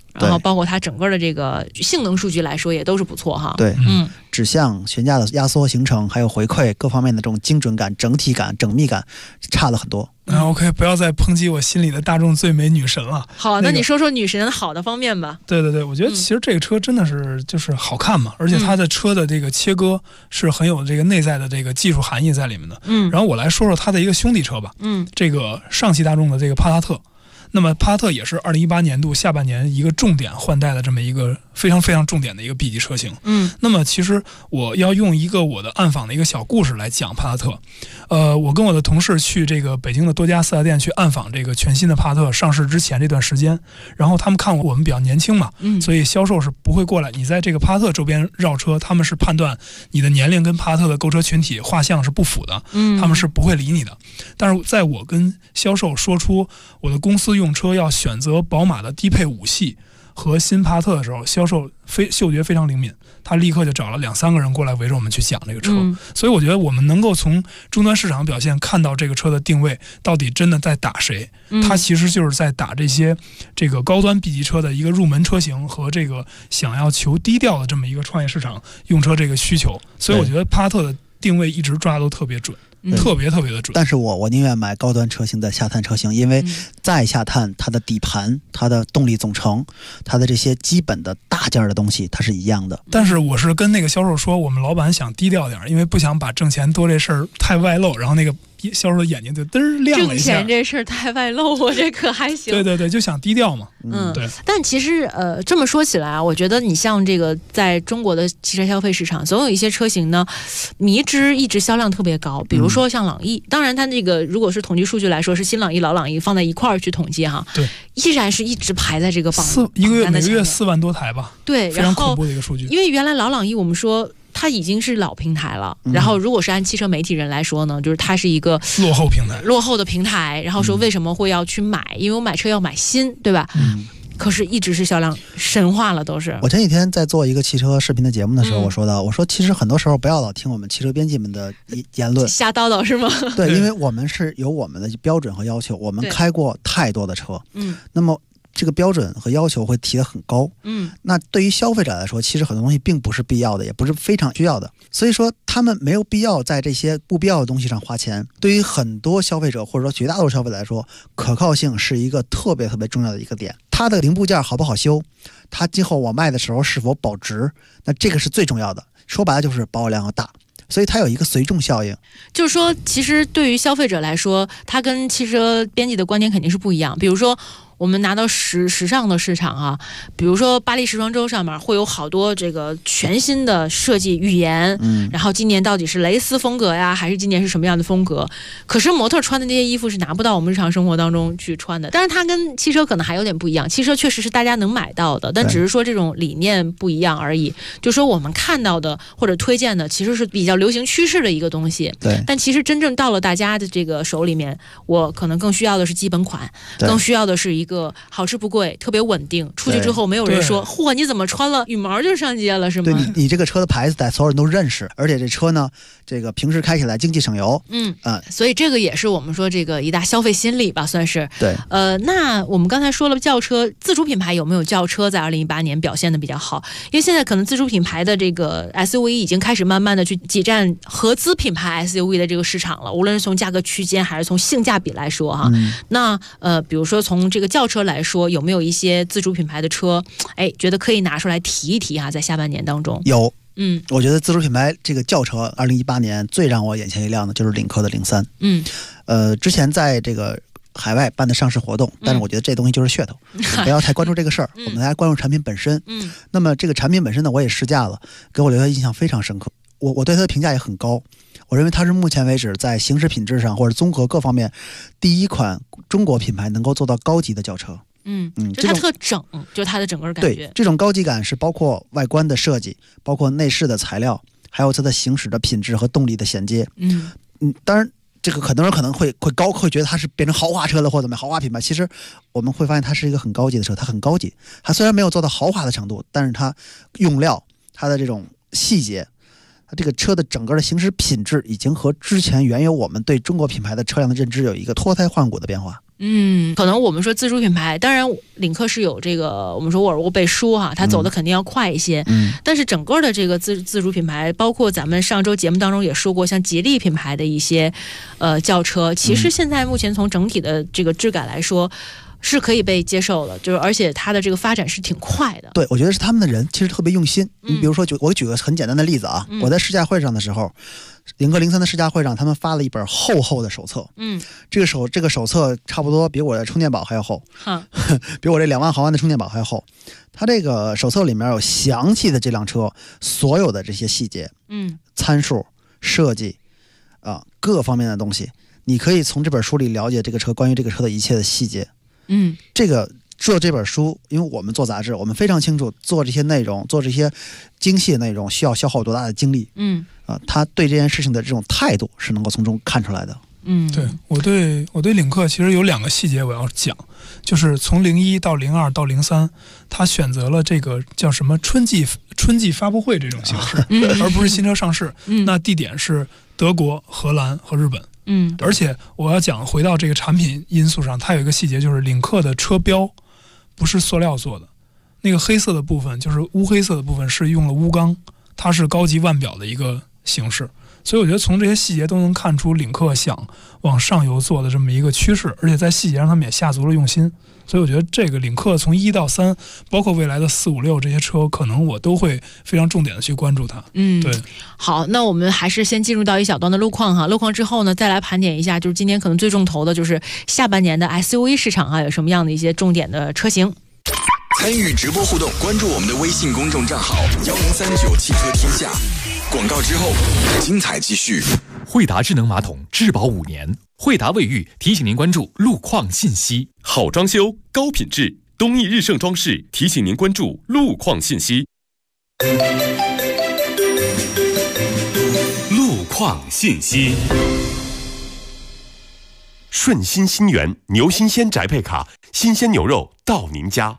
然后包括它整个的这个性能数据来说也都是不错哈。 对，指向、悬架的压缩行程，还有回馈各方面的这种精准感、整体感、缜密感差了很多。 OK， 不要再抨击我心里的大众最美女神了。 好，那你说说女神好的方面吧。 对，我觉得其实这个车真的是就是好看嘛，而且它的车的这个切割是很有这个内在的这个技术含义在里面的。然后我来说说它的一个兄弟车吧。这个上汽大众的这个帕萨特。那么帕萨特也是2018年度下半年一个重点换代的这么一个非常非常重点的一个 B 级车型。那么其实我要用一个我的暗访的一个小故事来讲帕萨特。我跟我的同事去这个北京的多家4S店去暗访这个全新的帕萨特上市之前这段时间，然后他们看我们比较年轻嘛，所以销售是不会过来，你在这个帕萨特周边绕车，他们是判断你的年龄跟帕萨特的购车群体画像是不符的，他们是不会理你的。但是在我跟销售说出我的公司用车要选择宝马的低配5系和新帕萨特的时候，销售嗅觉非常灵敏，他立刻就找了2-3个人过来围着我们去讲这个车。所以我觉得我们能够从终端市场表现看到这个车的定位到底真的在打谁，它其实就是在打这个高端 B 级车的一个入门车型和这个想要求低调的这么一个创业市场用车这个需求。所以我觉得帕萨特的定位一直抓都特别准。特别的准。 但是我宁愿买高端车型的下探车型，因为在下探它的底盘、它的动力总成、它的这些基本的大件的东西它是一样的。 但是我是跟那个销售说，我们老板想低调点，因为不想把挣钱多这事儿太外露，然后那个销售的眼睛就嘚亮了一下。 挣钱这事儿太外露，我这可还行。 对，就想低调嘛。对。 但其实这么说起来啊，我觉得你像这个在中国的汽车消费市场，总有一些车型呢，迷之一直销量特别高，比如说像朗逸。当然，它这个如果是统计数据来说，是新朗逸、老朗逸放在一块儿去统计哈， 对， 依然是一直排在这个每个月4万多台吧。 对， 非常恐怖的一个数据。 因为原来老朗逸我们说它已经是老平台了，然后如果是按汽车媒体人来说呢，就是它是一个落后的平台，然后说为什么会要去买，因为我买车要买新，对吧？可是一直是销量神话了，都是。 我前几天在做一个汽车视频的节目的时候，我说其实很多时候不要老听我们汽车编辑们的言论， 瞎叨叨是吗？ 对，因为我们是有我们的标准和要求，我们开过太多的车，那么这个标准和要求会提得很高，那对于消费者来说，其实很多东西并不是必要的，也不是非常需要的，所以说他们没有必要在这些不必要的东西上花钱。对于很多消费者或者说绝大多数消费者来说，可靠性是一个特别特别重要的一个点。它的零部件好不好修，它今后我卖的时候是否保值，那这个是最重要的。说白了就是保有量要大。所以它有一个随众效应， 就是说其实对于消费者来说，它跟汽车编辑的观点肯定是不一样。比如说我们拿到时尚的市场啊，比如说巴黎时装周上面会有好多这个全新的设计语言，然后今年到底是蕾丝风格呀，还是今年是什么样的风格？可是模特穿的这些衣服是拿不到我们日常生活当中去穿的。但是它跟汽车可能还有点不一样，汽车确实是大家能买到的，但只是说这种理念不一样而已。就说我们看到的或者推荐的其实是比较流行趋势的一个东西， 对。 但其实真正到了大家的这个手里面，我可能更需要的是基本款，更需要的是一个好吃不贵、特别稳定，出去之后没有人说嚯你怎么穿了羽毛就上街了，是吗？ 对，你这个车的牌子所有人都认识，而且这车呢，这个平时开起来经济省油， 所以这个也是我们说这个一大消费心理吧，算是。 对， 那我们刚才说了轿车，自主品牌有没有轿车在2018年表现的比较好？因为现在可能自主品牌的这个 SUV 已经开始慢慢的去挤占合资品牌 SUV 的这个市场了，无论是从价格区间还是从性价比来说哈。那比如说从这个轿车来说，有没有一些自主品牌的车，觉得可以拿出来提一提啊？在下半年当中有，我觉得自主品牌这个轿车2018年最让我眼前一亮的就是领克的03，之前在这个海外办的上市活动，但是我觉得这东西就是噱头，不要太关注这个事儿，我们大家关注产品本身。那么这个产品本身呢，我也试驾了，给我留下印象非常深刻，我对它的评价也很高。我认为它是目前为止在行驶品质上或者综合各方面第一款中国品牌能够做到高级的轿车。 就它特整，就它的整个感觉。 对，这种高级感是包括外观的设计，包括内饰的材料，还有它的行驶的品质和动力的衔接。当然这个很多人可能会觉得它是变成豪华车了或者怎么豪华品牌，其实我们会发现它是一个很高级的车，它很高级，它虽然没有做到豪华的程度，但是它用料，它的这种细节，它这个车的整个的行驶品质已经和之前原有我们对中国品牌的车辆的认知有一个脱胎换骨的变化。 可能我们说自主品牌，当然领克是有这个我们说沃尔沃背书哈，它走的肯定要快一些。但是整个的这个自主品牌，包括咱们上周节目当中也说过，像吉利品牌的一些轿车，其实现在目前从整体的这个质感来说，是可以被接受的，就是而且它的这个发展是挺快的。 对，我觉得是他们的人其实特别用心。你比如说，我举个很简单的例子啊，我在试驾会上的时候，领克03的试驾会上，他们发了一本厚厚的手册。这个手册差不多比我的充电宝还要厚，比我这2万毫安的充电宝还要厚。它这个手册里面有详细的这辆车所有的这些细节，参数、设计各方面的东西，你可以从这本书里了解这个车关于这个车的一切的细节。这个做这本书，因为我们做杂志，我们非常清楚做这些内容，做这些精细的内容需要消耗多大的精力。他对这件事情的这种态度是能够从中看出来的。 对，我对领克其实有2个细节我要讲，就是从01到02到03，他选择了这个叫什么春季发布会这种形式，而不是新车上市。那地点是德国、荷兰和日本。而且我要讲回到这个产品因素上，它有一个细节，就是领克的车标不是塑料做的，那个黑色的部分就是乌黑色的部分是用了钨钢，它是高级腕表的一个形式。所以我觉得从这些细节都能看出领克想往上游做的这么一个趋势，而且在细节上他们也下足了用心。所以我觉得这个领克从1到3，包括未来的4、5、6这些车，可能我都会非常重点的去关注它。对。 好，那我们还是先进入到一小段的路况哈。路况之后呢，再来盘点一下，就是今年可能最重头的就是下半年的 SUV 市场啊，有什么样的一些重点的车型。 参与直播互动，关注我们的微信公众账号1039汽车天下。广告之后，精彩继续。 惠达智能马桶质保5年，惠达卫浴提醒您关注路况信息。 好装修，高品质，东义日盛装饰提醒您关注路况信息。 路况信息。顺心新源牛新鲜宅配卡，新鲜牛肉到您家。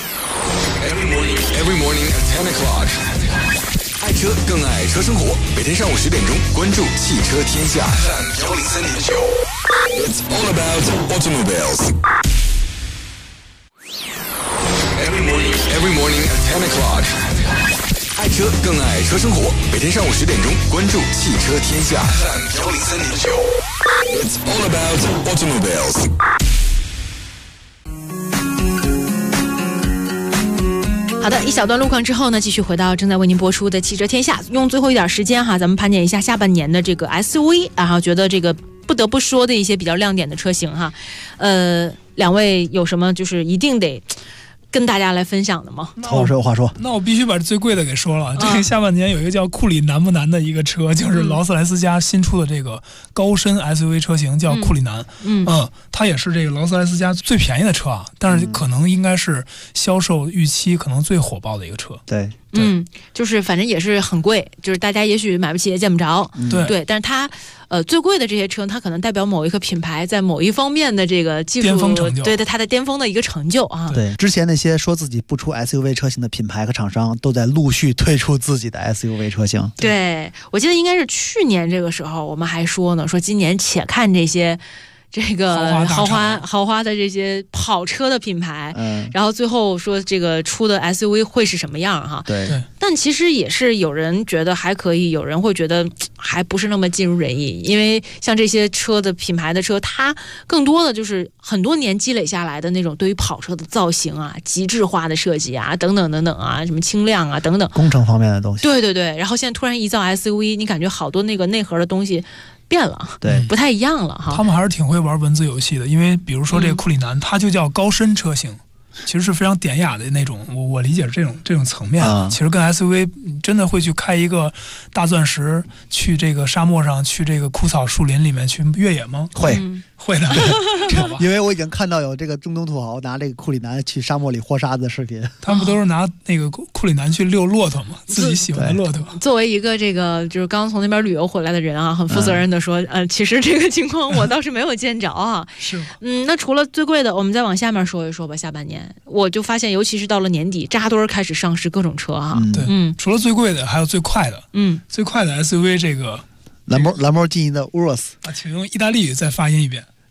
Every morning at 10 o'clock。爱车更爱车生活，每天上午10点钟，关注汽车天下。103.9 It's all about automobiles. Every morning at 10 o'clock. 爱车更爱车生活，每天上午10点钟，关注汽车天下。103.9 It's all about automobiles. 好的，一小段路况之后呢，继续回到正在为您播出的汽车天下，用最后一点时间哈，咱们盘点一下下半年的这个 SUV， 然后觉得这个不得不说的一些比较亮点的车型哈。两位有什么就是一定得跟大家来分享的吗？ 曹老师有话说。 那我必须把最贵的给说了。这个下半年有一个叫库里南不南的一个车，就是劳斯莱斯家新出的这个高身 SUV 车型，叫库里南。它也是这个劳斯莱斯家最便宜的车啊，但是可能应该是销售预期可能最火爆的一个车。 对。 就是反正也是很贵，就是大家也许买不起也见不着。对，但是它最贵的这些车，它可能代表某一个品牌在某一方面的这个技术巅峰成就， 对它的巅峰的一个成就啊。 对，之前那些说自己不出 SUV 车型的品牌和厂商，都在陆续推出自己的 SUV 车型。 对，我记得应该是去年这个时候，我们还说呢，说今年且看这些。这个豪华的这些跑车的品牌，然后最后说这个出的 SUV 会是什么样哈？ 对。 但其实也是有人觉得还可以，有人会觉得还不是那么尽如人意，因为像这些车的品牌的车，它更多的就是很多年积累下来的那种对于跑车的造型啊、极致化的设计啊，等等等等啊，什么轻量啊等等， 工程方面的东西。 对。然后现在突然一造 SUV， 你感觉好多那个内核的东西。变了， 对， 不太一样了哈。 他们还是挺会玩文字游戏的，因为比如说这个库里南，它就叫高身车型，其实是非常典雅的那种。我理解这种层面，其实跟 SUV 真的会去开一个大钻石，去这个沙漠上，去这个枯草树林里面去越野吗？会的， 因为我已经看到有这个中东土豪拿这个库里南去沙漠里豁沙子的视频。 他们不都是拿那个库里南去遛骆驼吗？自己喜欢的骆驼。 作为一个这个就是刚从那边旅游回来的人啊，很负责任的说，其实这个情况我倒是没有见着啊。 是。 那除了最贵的，我们再往下面说一说吧。下半年我就发现，尤其是到了年底，扎堆开始上市各种车哈。 对，除了最贵的，还有最快的。最快的 SUV 这个兰博基尼的 Urus 请用意大利语再发音一遍。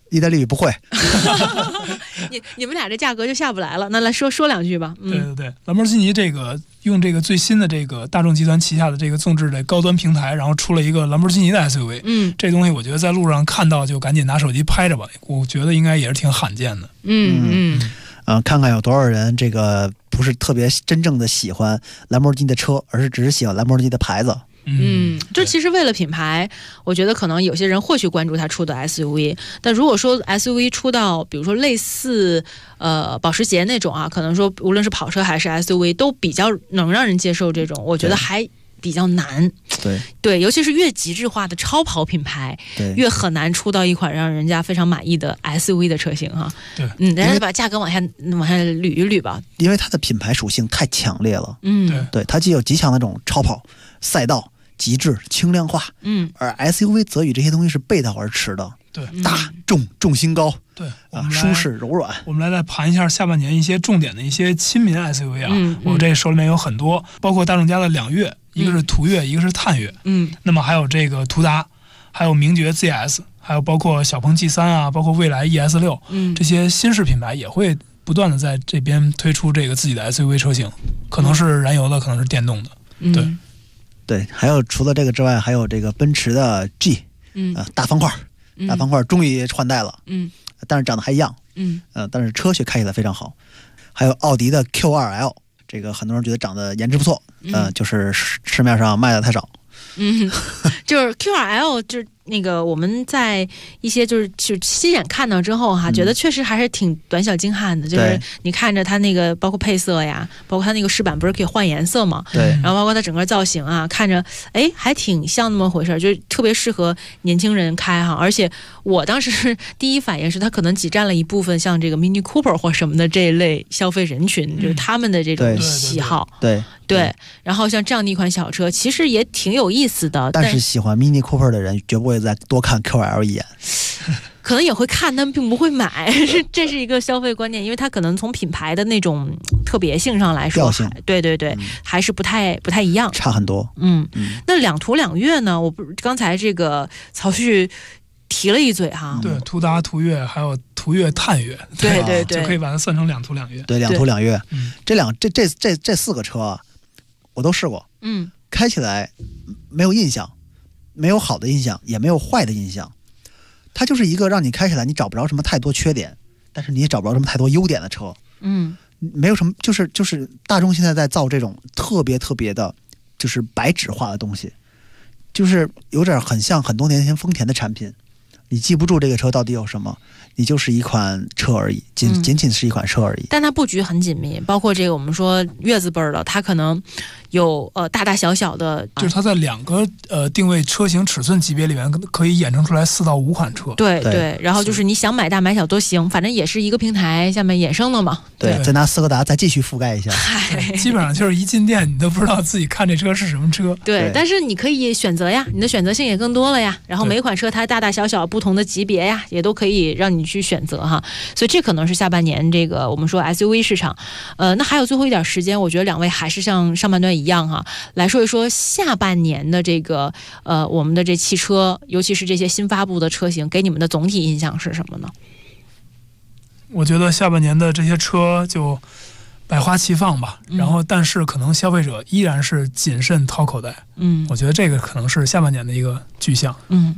意大利语不会。 你们俩这价格就下不来了，那来说两句吧。 对，兰博基尼这个用这个最新的这个大众集团旗下的这个纵置的高端平台，然后出了一个兰博基尼的 SUV。这东西我觉得在路上看到就赶紧拿手机拍着吧，我觉得应该也是挺罕见的。 看看有多少人这个不是特别真正的喜欢兰博基尼的车，而是只是喜欢兰博基尼的牌子。 就其实为了品牌，我觉得可能有些人会去关注他出的 SUV， 但如果说 SUV 出到比如说类似保时捷那种啊，可能说无论是跑车还是 SUV 都比较能让人接受，这种我觉得还比较难。对，尤其是越极致化的超跑品牌，越很难出到一款让人家非常满意的 SUV 的车型哈。大家把价格往下捋一捋吧， 因为它的品牌属性太强烈了。 对， 它既有极强的这种超跑赛道。极致轻量化，而 SUV 则与这些东西是背道而驰的。 对， 大重心高， 对， 舒适柔软。 我们来再盘一下下半年一些重点的一些亲民 SUV 啊，我这手里面有很多，包括大众家的两悦，一个是途岳，一个是探岳。那么还有这个途达，还有名爵 ZS， 还有包括小鹏 G3 啊，包括蔚来 ES6，这些新式品牌也会不断的在这边推出这个自己的 SUV 车型，可能是燃油的，可能是电动的。 对，还有除了这个之外，还有这个奔驰的 G， 大方块终于换代了，但是长得还一样，但是车却开起来非常好。还有奥迪的 Q2L， 这个很多人觉得长得颜值不错，就是市面上卖的太少。 就是 Q2L 就是那个我们在一些就是亲眼看到之后哈，觉得确实还是挺短小精悍的。就是你看着它那个包括配色呀，包括它那个饰板不是可以换颜色嘛？ 对。 然后包括它整个造型啊，看着还挺像那么回事，就是特别适合年轻人开哈。而且我当时第一反应是它可能挤占了一部分像这个 Mini Cooper 或什么的这一类消费人群，就是他们的这种喜好。对。然后像这样的一款小车，其实也挺有意思的。 但是喜欢 Mini Cooper 的人绝不会再多看 QL 一眼， 可能也会看，但并不会买。这是一个消费观念，因为它可能从品牌的那种特别性上来说，对，还是不太一样， 差很多。 那两途两悦呢？我不刚才这个曹旭提了一嘴哈。 对，途达、途岳还有途岳探岳， 对， 就可以把它算成两途两悦。 对，两途两悦。这四个车我都试过。开起来没有印象，没有好的印象，也没有坏的印象。它就是一个让你开起来你找不着什么太多缺点，但是你也找不着什么太多优点的车。没有什么，就是大众现在在造这种特别的，就是白纸化的东西，就是有点很像很多年前丰田的产品。你记不住这个车到底有什么，你就是一款车而已，仅是一款车而已。 但它布局很紧密，包括这个我们说月字辈的，它可能有大小的， 就是它在两个定位车型尺寸级别里面可以衍生出来4到5款车。 对，然后就是你想买大买小都行，反正也是一个平台下面衍生的嘛。 对，再拿斯柯达再继续覆盖一下。 基本上就是一进店你都不知道自己看这车是什么车。 对，但是你可以选择呀，你的选择性也更多了呀。然后每款车它大小不同的级别呀，也都可以让你去选择哈。所以这可能是下半年这个我们说 SUV 市场。那还有最后一点时间，我觉得两位还是像上半段一样哈，来说一说下半年的这个我们的这汽车，尤其是这些新发布的车型，给你们的总体印象是什么呢？ 我觉得下半年的这些车就百花齐放吧，然后但是可能消费者依然是谨慎掏口袋。我觉得这个可能是下半年的一个具象。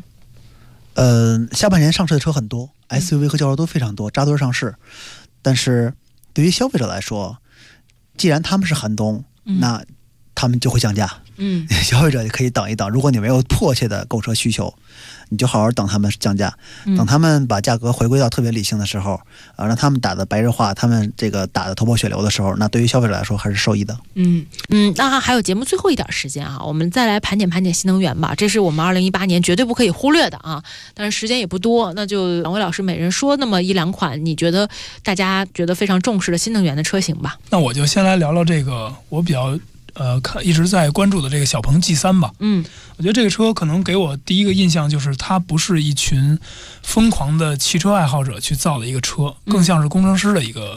下半年上市的车很多，SUV 和轿车都非常多，扎堆上市。但是对于消费者来说，既然他们是寒冬，那他们就会降价。消费者也可以等一等，如果你没有迫切的购车需求，你就好好等他们降价，等他们把价格回归到特别理性的时候，让他们打的白热化，他们这个打的头破血流的时候，那对于消费者来说还是受益的。 那还有节目最后一点时间啊，我们再来盘点新能源吧，这是我们2018年绝对不可以忽略的啊。但是时间也不多，那就两位老师每人说那么1-2款你觉得大家觉得非常重视的新能源的车型吧。 那我就先来聊聊这个我比较一直在关注的这个小鹏 G3 吧。我觉得这个车可能给我第一个印象就是它不是一群疯狂的汽车爱好者去造的一个车，更像是工程师的一个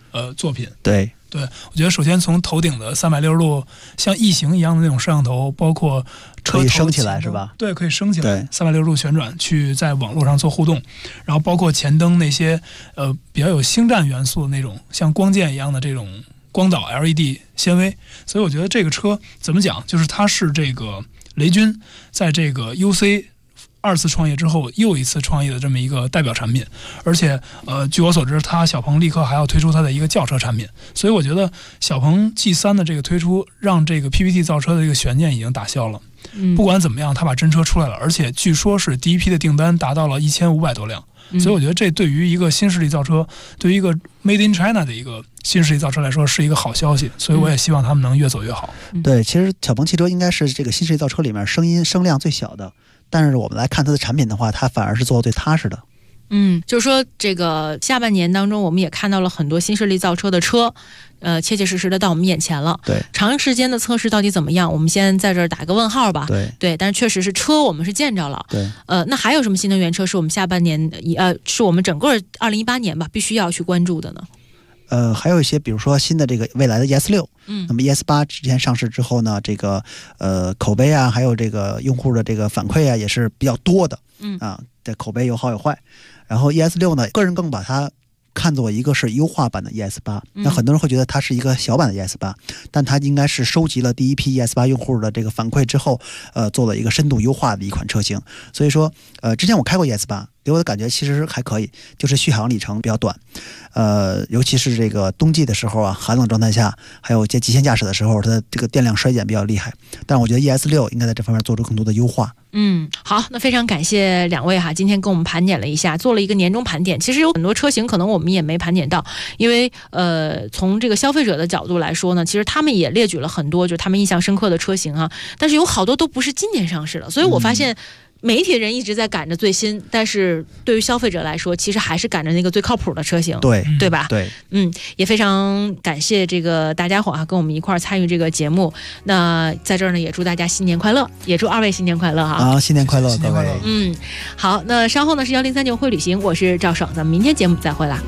作品。 对， 我觉得首先从头顶的360度像异形一样的那种摄像头，包括车头可以升起来是吧？ 对，可以升起来，360度旋转去在网络上做互动，然后包括前灯那些比较有星战元素的那种像光剑一样的这种光导 LED 纤维，所以我觉得这个车怎么讲，就是它是这个雷军在这个 UC 2次创业之后又一次创业的这么一个代表产品，而且据我所知，小鹏立刻还要推出它的一个轿车产品，所以我觉得小鹏 G3 的这个推出，让这个 PPT 造车的这个悬念已经打消了。不管怎么样，它把真车出来了，而且据说是第一批的订单达到了1500多辆，所以我觉得这对于一个新势力造车，对于一个 Made in China 的一个新势力造车来说是一个好消息，所以我也希望他们能越走越好。 对，其实小鹏汽车应该是这个新势力造车里面声量最小的，但是我们来看它的产品的话，它反而是做得最踏实的。 就是说这个下半年当中，我们也看到了很多新势力造车的车，切切实实的到我们眼前了。 对， 长时间的测试到底怎么样？我们先在这儿打个问号吧。对，但是确实是车我们是见着了。 对， 那还有什么新能源车是我们下半年是我们整个2018年吧必须要去关注的呢？ 还有一些，比如说新的这个未来的 ES6，那么 ES8 之前上市之后呢，这个口碑啊，还有这个用户的这个反馈啊，也是比较多的。这口碑有好有坏。然后 ES6 呢，个人更把它看作一个是优化版的 ES8，那很多人会觉得它是一个小版的 ES8，但它应该是收集了第一批 ES8 用户的这个反馈之后，做了一个深度优化的一款车型。所以说，之前我开过 ES8，给我的感觉其实还可以，就是续航里程比较短，尤其是这个冬季的时候啊，寒冷状态下，还有极限驾驶的时候，它的这个电量衰减比较厉害。但我觉得 ES6 应该在这方面做出更多的优化。 好，那非常感谢两位哈，今天跟我们盘点了一下，做了一个年终盘点。其实有很多车型可能我们也没盘点到，因为从这个消费者的角度来说呢，其实他们也列举了很多就是他们印象深刻的车型啊，但是有好多都不是今年上市的，所以我发现媒体人一直在赶着最新，但是对于消费者来说，其实还是赶着那个最靠谱的车型，对吧？ 对， 也非常感谢这个大家伙啊，跟我们一块儿参与这个节目。那在这儿呢，也祝大家新年快乐，也祝二位新年快乐哈！ 新年快乐，各位。 好，那稍后呢是1039会旅行，我是赵爽，咱们明天节目再会啦。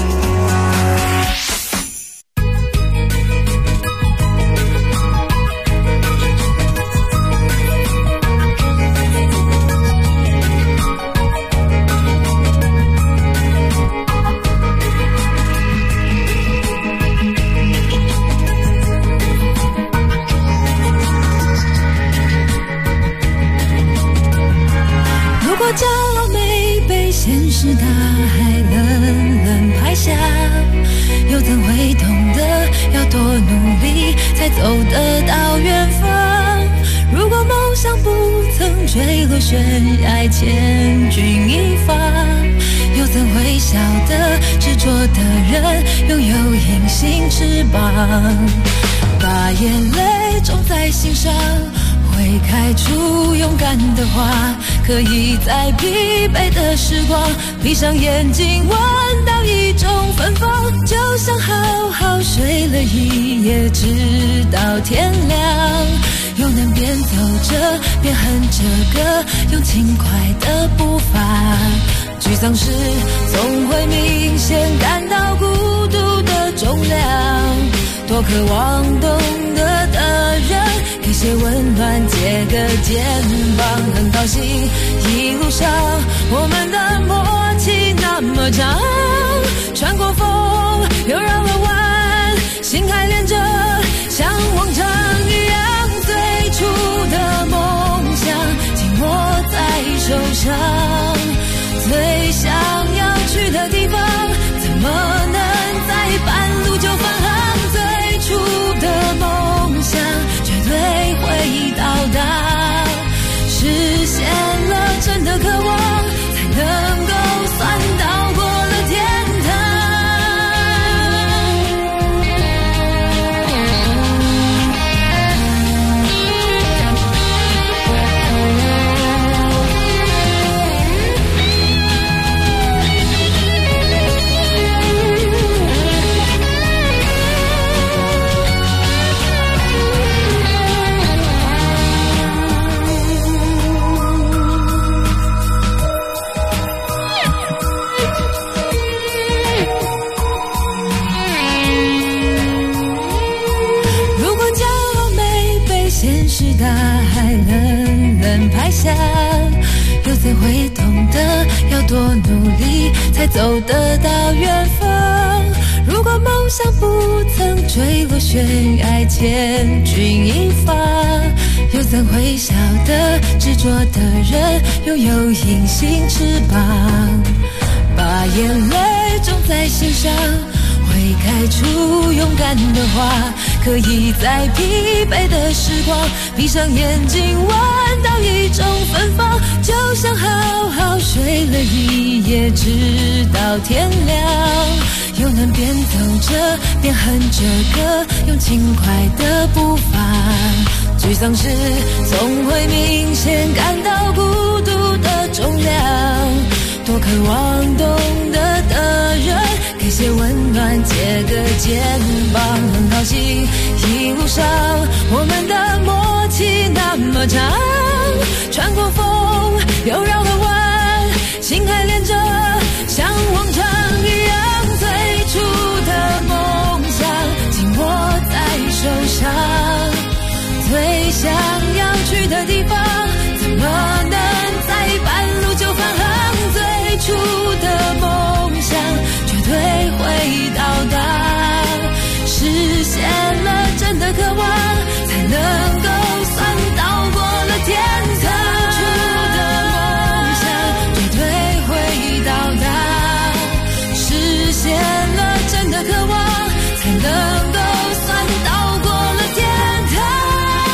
是大海冷冷拍下，又怎会懂得要多努力才走得到远方？如果梦想不曾坠落悬崖千钧一发，又怎会晓得执着的人拥有隐形翅膀？把眼泪种在心上，会开出勇敢的花，可以在疲惫的时光闭上眼睛闻到一种芬芳，就像好好睡了一夜直到天亮，又能边走着边哼着歌，用轻快的步伐。沮丧时总会明显感到孤独的重量，多渴望懂得的人给些温暖，借个肩膀。很高兴一路上我们的默契那么长，穿过风又绕了弯，心还连着像往常一样，最初的梦想紧握在手上，最想要去的地方怎么能在半路就返航？最初的梦想绝对会到达，实现了真的渴望，才能够算到过了天堂。 现实大海冷冷拍下，又怎会懂得要多努力才走得到远方？如果梦想不曾坠落悬崖，千钧一发，又怎会晓得执着的人拥有隐形翅膀？把眼泪种在心上，会开出勇敢的花，可以在疲惫的时光闭上眼睛闻到一种芬芳，就像好好睡了一夜直到天亮，又能边走着边哼着歌，用轻快的步伐。沮丧时总会明显感到孤独的重量，多渴望懂得的人给些温暖，借个肩膀。很高兴一路上我们的默契那么长，穿过风又绕了弯，心还连着像往常一样，最初的梦想紧握在手上，最想要去的地方怎么能在半路就返航？最初的梦想绝对会到达，实现了真的渴望，才能够算到过了天堂。最初的梦想绝对会到达，实现了真的渴望，才能够算到过了天堂。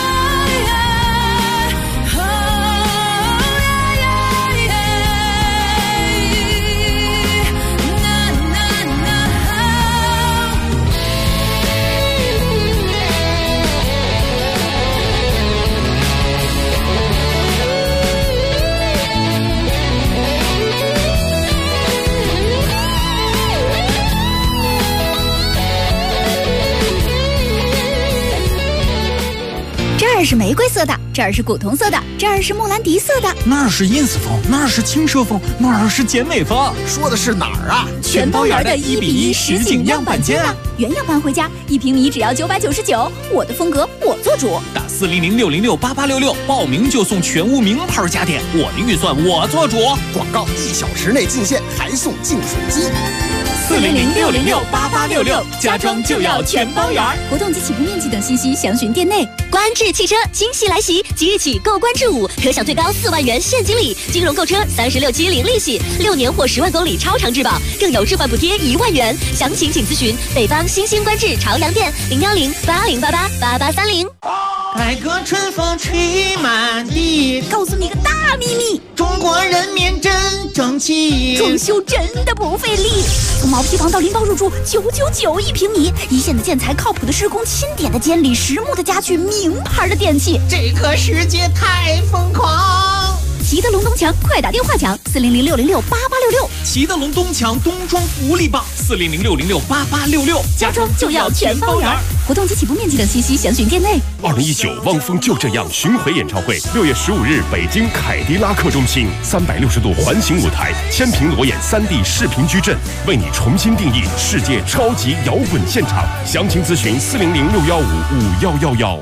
这儿是玫瑰色的，这儿是古铜色的，这儿是莫兰迪色的， 那儿是 ins 风，那儿是轻奢风，那儿是简美风。 说的是哪儿啊？ 全包圆的1:1实景样板间啊！原样搬回家，1平米只要999，我的风格我做主。 打400-606-8866，报名就送全屋名牌家电，我的预算我做主。 广告1小时内进线，还送净水机。 400-606-8866，家装就要全包圆。活动及起步面积等信息详询店内。 观致汽车惊喜来袭，即日起购观致5，可享最高4万元现金礼，金融购车36期零利息，6年或10万公里超长质保，更有置换补贴1万元。详情请咨询北方新兴观致朝阳店010-8088-8830。 改革春风吹满地， 告诉你个大秘密， 中国人民真争气， 装修真的不费力。从毛坯房到拎包入住，9991平米，一线的建材，靠谱的施工，钦点的监理，实木的家具，名牌的电器， 这个世界太疯狂。 齐德龙东墙，快打电话抢400-606-8866。 齐德龙东墙冬装福利棒，400-606-8866， 家装就要全包圆。活动及起步面积等信息详询店内。 2019汪峰就这样巡回演唱会，6月15日北京凯迪拉克中心，360度环形舞台，千屏裸眼3D 视频矩阵，为你重新定义世界超级摇滚现场。详情咨询400-615-5111。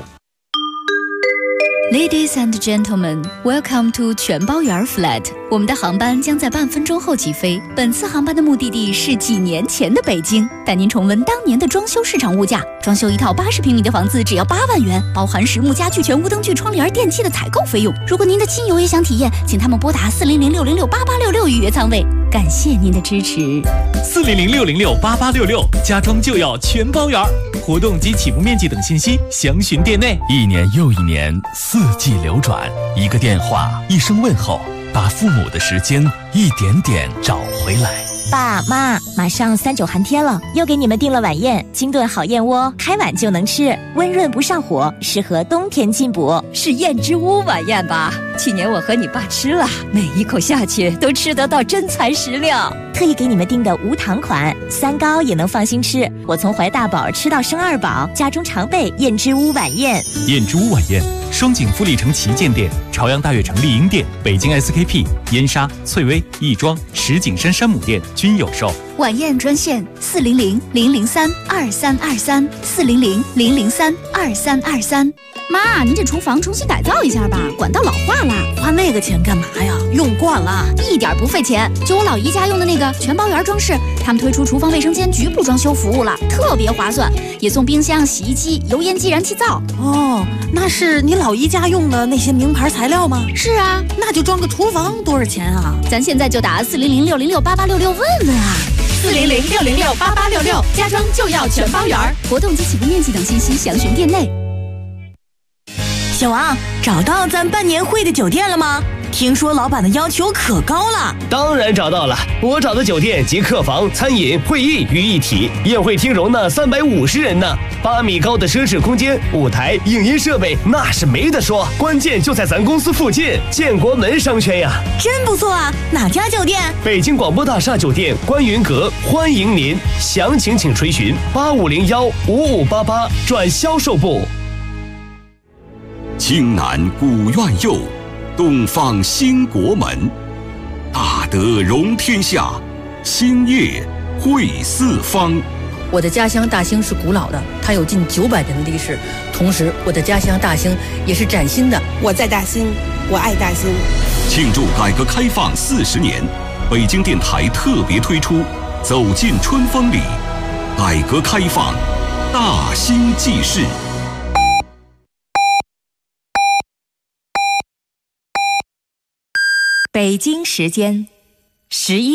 Ladies and gentlemen, welcome to 全包圆 flat。我们的航班将在半分钟后起飞。本次航班的目的地是几年前的北京，带您重温当年的装修市场物价。装修一套80平米的房子只要8万元，包含实木家具、全屋灯具、窗帘、电器的采购费用。如果您的亲友也想体验，请他们拨打400-606-8866预约舱位。感谢您的支持。 400-606-8866，家装就要全包圆。活动及起步面积等信息详询店内。 1年又1年，4季流转，一个电话，一声问候，把父母的时间一点点找回来。 爸妈，马上3·9寒天了，又给你们订了晚宴，清炖好燕窝，开碗就能吃，温润不上火，适合冬天进补。 是燕之屋晚宴吧？去年我和你爸吃了，每一口下去都吃得到真材实料。 特意给你们订的无糖款，3高也能放心吃。我从怀大宝吃到生2宝，家中常备燕之屋晚宴。 燕之屋晚宴，双井富力城旗舰店、朝阳大悦城丽婴店、北京 SKP、燕莎、翠微、亦庄、石景山山姆店均有售。 晚宴专线400-003-2323，400-003-2323。妈，您这厨房重新改造一下吧，管道老化了。 花那个钱干嘛呀？用惯了， 一点不费钱。就我老姨家用的那个全包圆装饰，他们推出厨房卫生间局部装修服务了，特别划算，也送冰箱、洗衣机、油烟机、燃气灶。 哦，那是你老姨家用的那些名牌材料吗？ 是啊， 那就装个厨房多少钱啊？ 咱现在就打400-606-8866问问啊。 400-606-8866，家装就要全包圆。 活动及起步面积等信息详询店内。 小王，找到咱办年会的酒店了吗？听说老板的要求可高了。 当然找到了，我找的酒店集客房、餐饮、会议于一体，宴会厅容纳350人呢，8米高的奢侈空间，舞台、影音设备那是没得说，关键就在咱公司附近，建国门商圈呀。 真不错啊，哪家酒店？ 北京广播大厦酒店观云阁，欢迎您，详情请垂询8501-5588转销售部。 青南古院右，东方兴国门，大德容天下，兴业汇四方。 我的家乡大兴是古老的，它有近900年的历史。同时，我的家乡大兴也是崭新的。 我在大兴，我爱大兴。 庆祝改革开放40年，北京电台特别推出《走进春风里》，改革开放，大兴纪事。 北京时间11